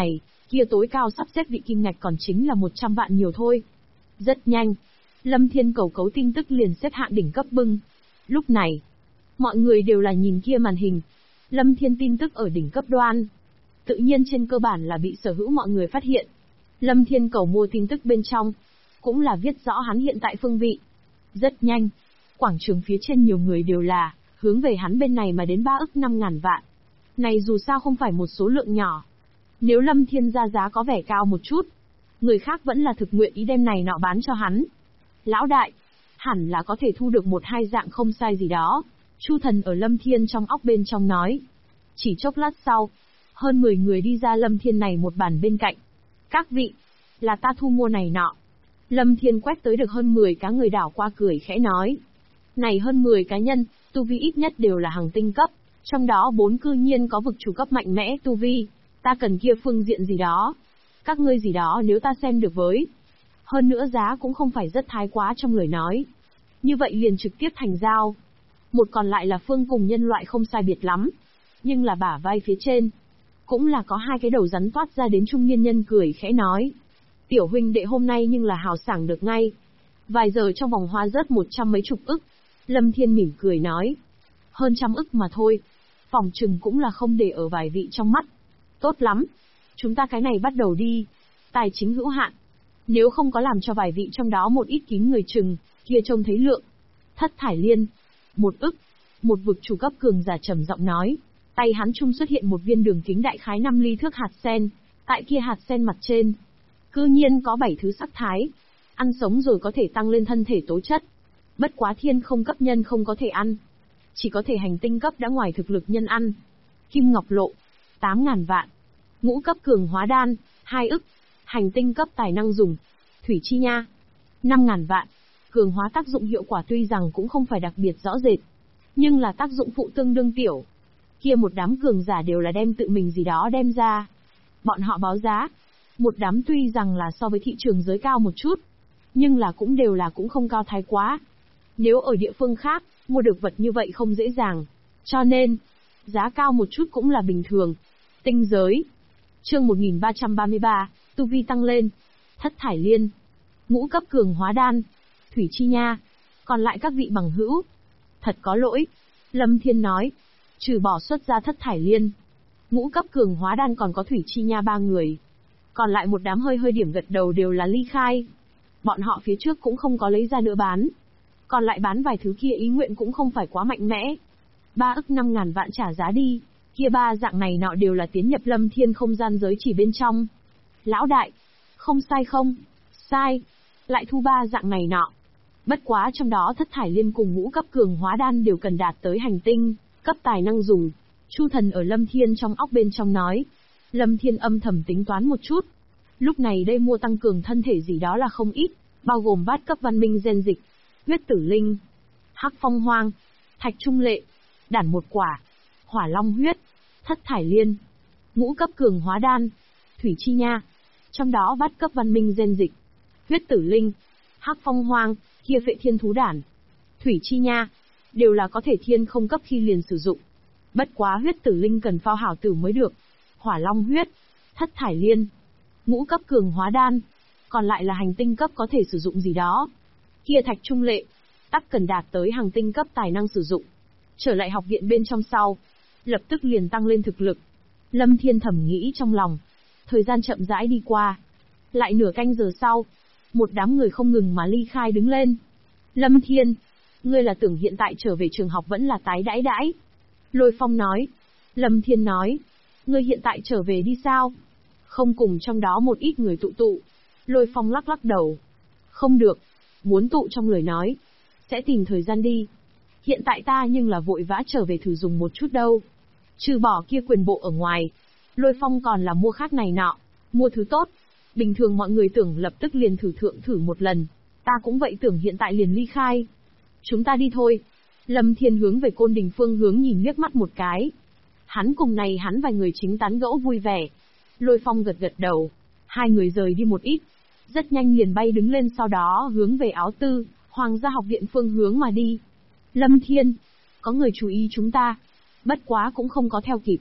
kia tối cao sắp xếp vị kim ngạch còn chính là 100 vạn nhiều thôi. Rất nhanh, Lâm Thiên cầu cấu tin tức liền xếp hạng đỉnh cấp bưng. Lúc này, mọi người đều là nhìn kia màn hình. Lâm Thiên tin tức ở đỉnh cấp đoan. Tự nhiên trên cơ bản là bị sở hữu mọi người phát hiện. Lâm Thiên cầu mua tin tức bên trong, cũng là viết rõ hắn hiện tại phương vị. Rất nhanh, quảng trường phía trên nhiều người đều là hướng về hắn bên này mà đến 3 ức 5.000 vạn. Này dù sao không phải một số lượng nhỏ. Nếu Lâm Thiên ra giá có vẻ cao một chút, người khác vẫn là thực nguyện ý đem này nọ bán cho hắn. Lão đại, hẳn là có thể thu được 1-2 dạng không sai gì đó. Chu Thần ở Lâm Thiên trong óc bên trong nói. Chỉ chốc lát sau, hơn 10 người đi ra Lâm Thiên này một bàn bên cạnh. Các vị, là ta thu mua này nọ. Lâm Thiên quét tới được hơn 10 cá người đảo qua cười khẽ nói. Này hơn 10 cá nhân, tu vi ít nhất đều là hàng tinh cấp, trong đó 4 cư nhiên có vực chủ cấp mạnh mẽ tu vi. Ta cần kia phương diện gì đó. Các ngươi gì đó nếu ta xem được với. Hơn nữa giá cũng không phải rất thái quá trong lời nói. Như vậy liền trực tiếp thành giao. Một còn lại là Phương cùng nhân loại không sai biệt lắm. Nhưng là bả vai phía trên. Cũng là có 2 cái đầu rắn toát ra đến trung niên nhân cười khẽ nói. Tiểu huynh đệ hôm nay nhưng là hào sảng được ngay. Vài giờ trong vòng hoa rớt 100 mấy chục ức. Lâm Thiên mỉm cười nói. Hơn 100 ức mà thôi. Phòng trừng cũng là không để ở vài vị trong mắt. Tốt lắm. Chúng ta cái này bắt đầu đi. Tài chính hữu hạn. Nếu không có làm cho vài vị trong đó một ít kín người chừng, kia trông thấy lượng. Thất Thải Liên. 1 ức. Một vực chủ cấp cường giả trầm giọng nói. Tay hắn trung xuất hiện một viên đường kính đại khái 5 ly thước hạt sen. Tại kia hạt sen mặt trên, cư nhiên có 7 thứ sắc thái. Ăn sống rồi có thể tăng lên thân thể tố chất. Bất quá thiên không cấp nhân không có thể ăn. Chỉ có thể hành tinh cấp đã ngoài thực lực nhân ăn. Kim Ngọc Lộ. 8.000 vạn. Ngũ cấp cường hóa đan. 2 ức. Hành tinh cấp tài năng dùng. Thủy chi nha. 5.000 vạn. Cường hóa tác dụng hiệu quả tuy rằng cũng không phải đặc biệt rõ rệt. Nhưng là tác dụng phụ tương đương tiểu. Kia một đám cường giả đều là đem tự mình gì đó đem ra. Bọn họ báo giá. Một đám tuy rằng là so với thị trường giới cao một chút. Nhưng là cũng đều là cũng không cao thái quá. Nếu ở địa phương khác, mua được vật như vậy không dễ dàng. Cho nên, giá cao một chút cũng là bình thường. Tinh giới. Chương 1333, tu vi tăng lên. Thất Thải Liên. Ngũ cấp cường hóa đan. Thủy chi nha. Còn lại các vị bằng hữu. Thật có lỗi. Lâm Thiên nói. Trừ bỏ xuất ra Thất Thải Liên, ngũ cấp cường hóa đan còn có Thủy chi nha 3 người. Còn lại một đám hơi điểm gật đầu đều là ly khai. Bọn họ phía trước cũng không có lấy ra nữa bán. Còn lại bán vài thứ kia ý nguyện cũng không phải quá mạnh mẽ. 3 ức 5.000 vạn trả giá đi. Kia 3 dạng này nọ đều là tiến nhập Lâm Thiên không gian giới chỉ bên trong. Lão đại, không sai không? Sai. Lại thu 3 dạng này nọ. Bất quá trong đó Thất Thải Liên cùng ngũ cấp cường hóa đan đều cần đạt tới hành tinh cấp tài năng dùng. Chu Thần ở Lâm Thiên trong óc bên trong nói. Lâm Thiên âm thầm tính toán một chút. Lúc này đây mua tăng cường thân thể gì đó là không ít, bao gồm bát cấp văn minh gen dịch, huyết tử linh, hắc phong hoang, thạch trung lệ, đản một quả, hỏa long huyết, Thất Thải Liên, ngũ cấp cường hóa đan, thủy chi nha. Trong đó bát cấp văn minh gen dịch, huyết tử linh, hắc phong hoang, kia phệ thiên thú đản, thủy chi nha, đều là có thể thiên không cấp khi liền sử dụng. Bất quá huyết tử linh cần phao hảo tử mới được. Hỏa long huyết, Thất Thải Liên, ngũ cấp cường hóa đan, còn lại là hành tinh cấp có thể sử dụng gì đó. Kia thạch trung lệ, tắc cần đạt tới hành tinh cấp tài năng sử dụng. Trở lại học viện bên trong sau, lập tức liền tăng lên thực lực. Lâm Thiên thầm nghĩ trong lòng. Thời gian chậm rãi đi qua. Lại nửa canh giờ sau, một đám người không ngừng mà ly khai đứng lên. Lâm Thiên, ngươi là tưởng hiện tại trở về trường học vẫn là tái đãi đãi? Lôi Phong nói. Lâm Thiên nói, ngươi hiện tại trở về đi sao? Không cùng trong đó một ít người tụ. Lôi Phong lắc lắc đầu. Không được, muốn tụ trong lời nói. Sẽ tìm thời gian đi. Hiện tại ta nhưng là vội vã trở về thử dùng một chút đâu. Trừ bỏ kia quyền bộ ở ngoài, Lôi Phong còn là mua khác này nọ, mua thứ tốt. Bình thường mọi người tưởng lập tức liền thử một lần. Ta cũng vậy tưởng hiện tại liền ly khai. Chúng ta đi thôi. Lâm Thiên hướng về Côn Đình phương hướng nhìn liếc mắt một cái. Hắn cùng này hắn vài người chính tán gẫu vui vẻ. Lôi Phong gật gật đầu. Hai người rời đi một ít. Rất nhanh liền bay đứng lên sau đó hướng về Áo Tư, Hoàng gia học viện phương hướng mà đi. Lâm Thiên, có người chú ý chúng ta. Bất quá cũng không có theo kịp.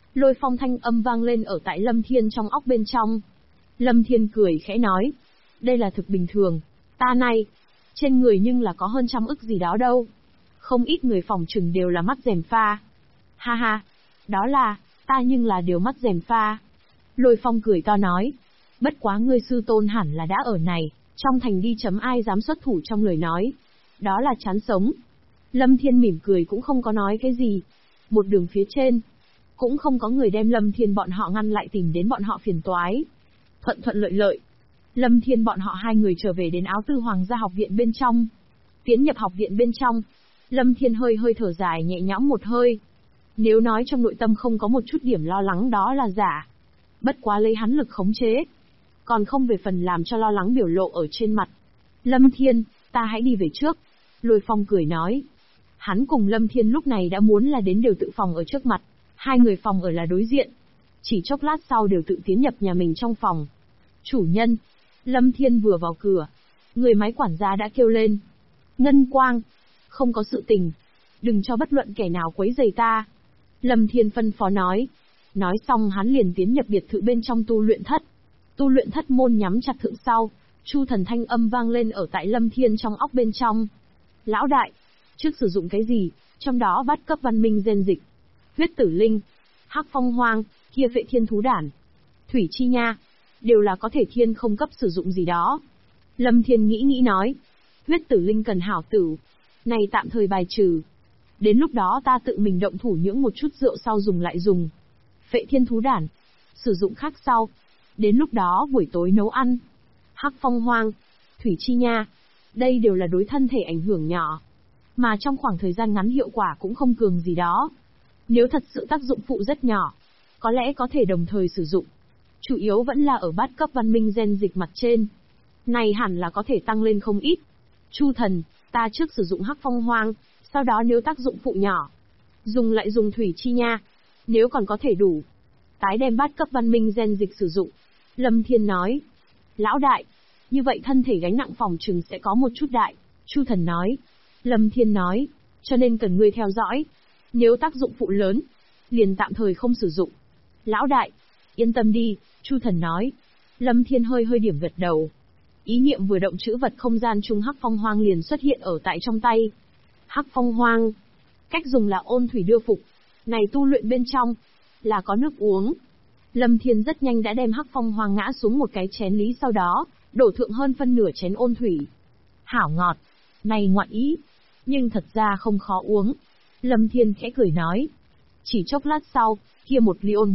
Lôi phong thanh âm vang lên ở tại Lâm Thiên trong óc bên trong. Lâm Thiên cười khẽ nói. Đây là thực bình thường. Ta này, trên người nhưng là có hơn 100 ức gì đó đâu. Không ít người phỏng chừng đều là mắt rèm pha. Ha ha, đó là, ta nhưng là đều mắt rèm pha. Lôi phong cười to nói. Bất quá ngươi sư tôn hẳn là đã ở này, trong thành đi chấm ai dám xuất thủ trong lời nói. Đó là chán sống. Lâm Thiên mỉm cười cũng không có nói cái gì. Một đường phía trên, cũng không có người đem Lâm Thiên bọn họ ngăn lại tìm đến bọn họ phiền toái. Thuận thuận lợi lợi. Lâm Thiên bọn họ hai người trở về đến Áo Tư Hoàng gia học viện bên trong. Tiến nhập học viện bên trong, Lâm Thiên hơi hơi thở dài nhẹ nhõm một hơi. Nếu nói trong nội tâm không có một chút điểm lo lắng đó là giả. Bất quá lấy hắn lực khống chế, còn không về phần làm cho lo lắng biểu lộ ở trên mặt. Lâm Thiên, ta hãy đi về trước. Lôi phong cười nói. Hắn cùng Lâm Thiên lúc này đã muốn là đến đều tự phòng ở trước mặt. Hai người phòng ở là đối diện. Chỉ chốc lát sau đều tự tiến nhập nhà mình trong phòng. Chủ nhân. Lâm Thiên vừa vào cửa, người máy quản gia đã kêu lên. Ngân Quang. Không có sự tình. Đừng cho bất luận kẻ nào quấy rầy ta. Lâm Thiên phân phó nói. Nói xong hắn liền tiến nhập biệt thự bên trong tu luyện thất. Tu luyện thất môn nhắm chặt thượng sau. Chu thần thanh âm vang lên ở tại Lâm Thiên trong óc bên trong. Lão đại, trước sử dụng cái gì, trong đó bắt cấp văn minh gen dịch, huyết tử linh, hắc phong hoang, kia vệ thiên thú đản, thủy chi nha, đều là có thể thiên không cấp sử dụng gì đó. Lâm Thiên nghĩ nói, huyết tử linh cần hảo tử, này tạm thời bài trừ. Đến lúc đó ta tự mình động thủ nhưỡng một chút rượu sau dùng lại dùng. Vệ thiên thú đản, sử dụng khác sau. Đến lúc đó buổi tối nấu ăn. Hắc phong hoang, thủy chi nha, đây đều là đối thân thể ảnh hưởng nhỏ. Mà trong khoảng thời gian ngắn hiệu quả cũng không cường gì đó. Nếu thật sự tác dụng phụ rất nhỏ, có lẽ có thể đồng thời sử dụng. Chủ yếu vẫn là ở bát cấp văn minh gen dịch mặt trên. Này hẳn là có thể tăng lên không ít. Chu thần, ta trước sử dụng hắc phong hoang, sau đó nếu tác dụng phụ nhỏ, dùng lại dùng thủy chi nha. Nếu còn có thể đủ, tái đem bát cấp văn minh gen dịch sử dụng. Lâm Thiên nói. Lão đại, như vậy thân thể gánh nặng phòng trừng sẽ có một chút đại. Chu thần nói. Lâm Thiên nói. Cho nên cần ngươi theo dõi. Nếu tác dụng phụ lớn, liền tạm thời không sử dụng. Lão đại, yên tâm đi, Chu thần nói. Lâm Thiên hơi hơi điểm gật đầu. Ý niệm vừa động chữ vật không gian trung hắc phong hoang liền xuất hiện ở tại trong tay. Hắc phong hoang. Cách dùng là ôn thủy đưa phục. Này tu luyện bên trong, là có nước uống. Lâm Thiên rất nhanh đã đem hắc phong hoang ngã xuống một cái chén lý sau đó, đổ thượng hơn phân nửa chén ôn thủy. Hảo ngọt. Này ngoạn ý. Nhưng thật ra không khó uống. Lâm Thiên khẽ cười nói. Chỉ chốc lát sau, kia một ly ôn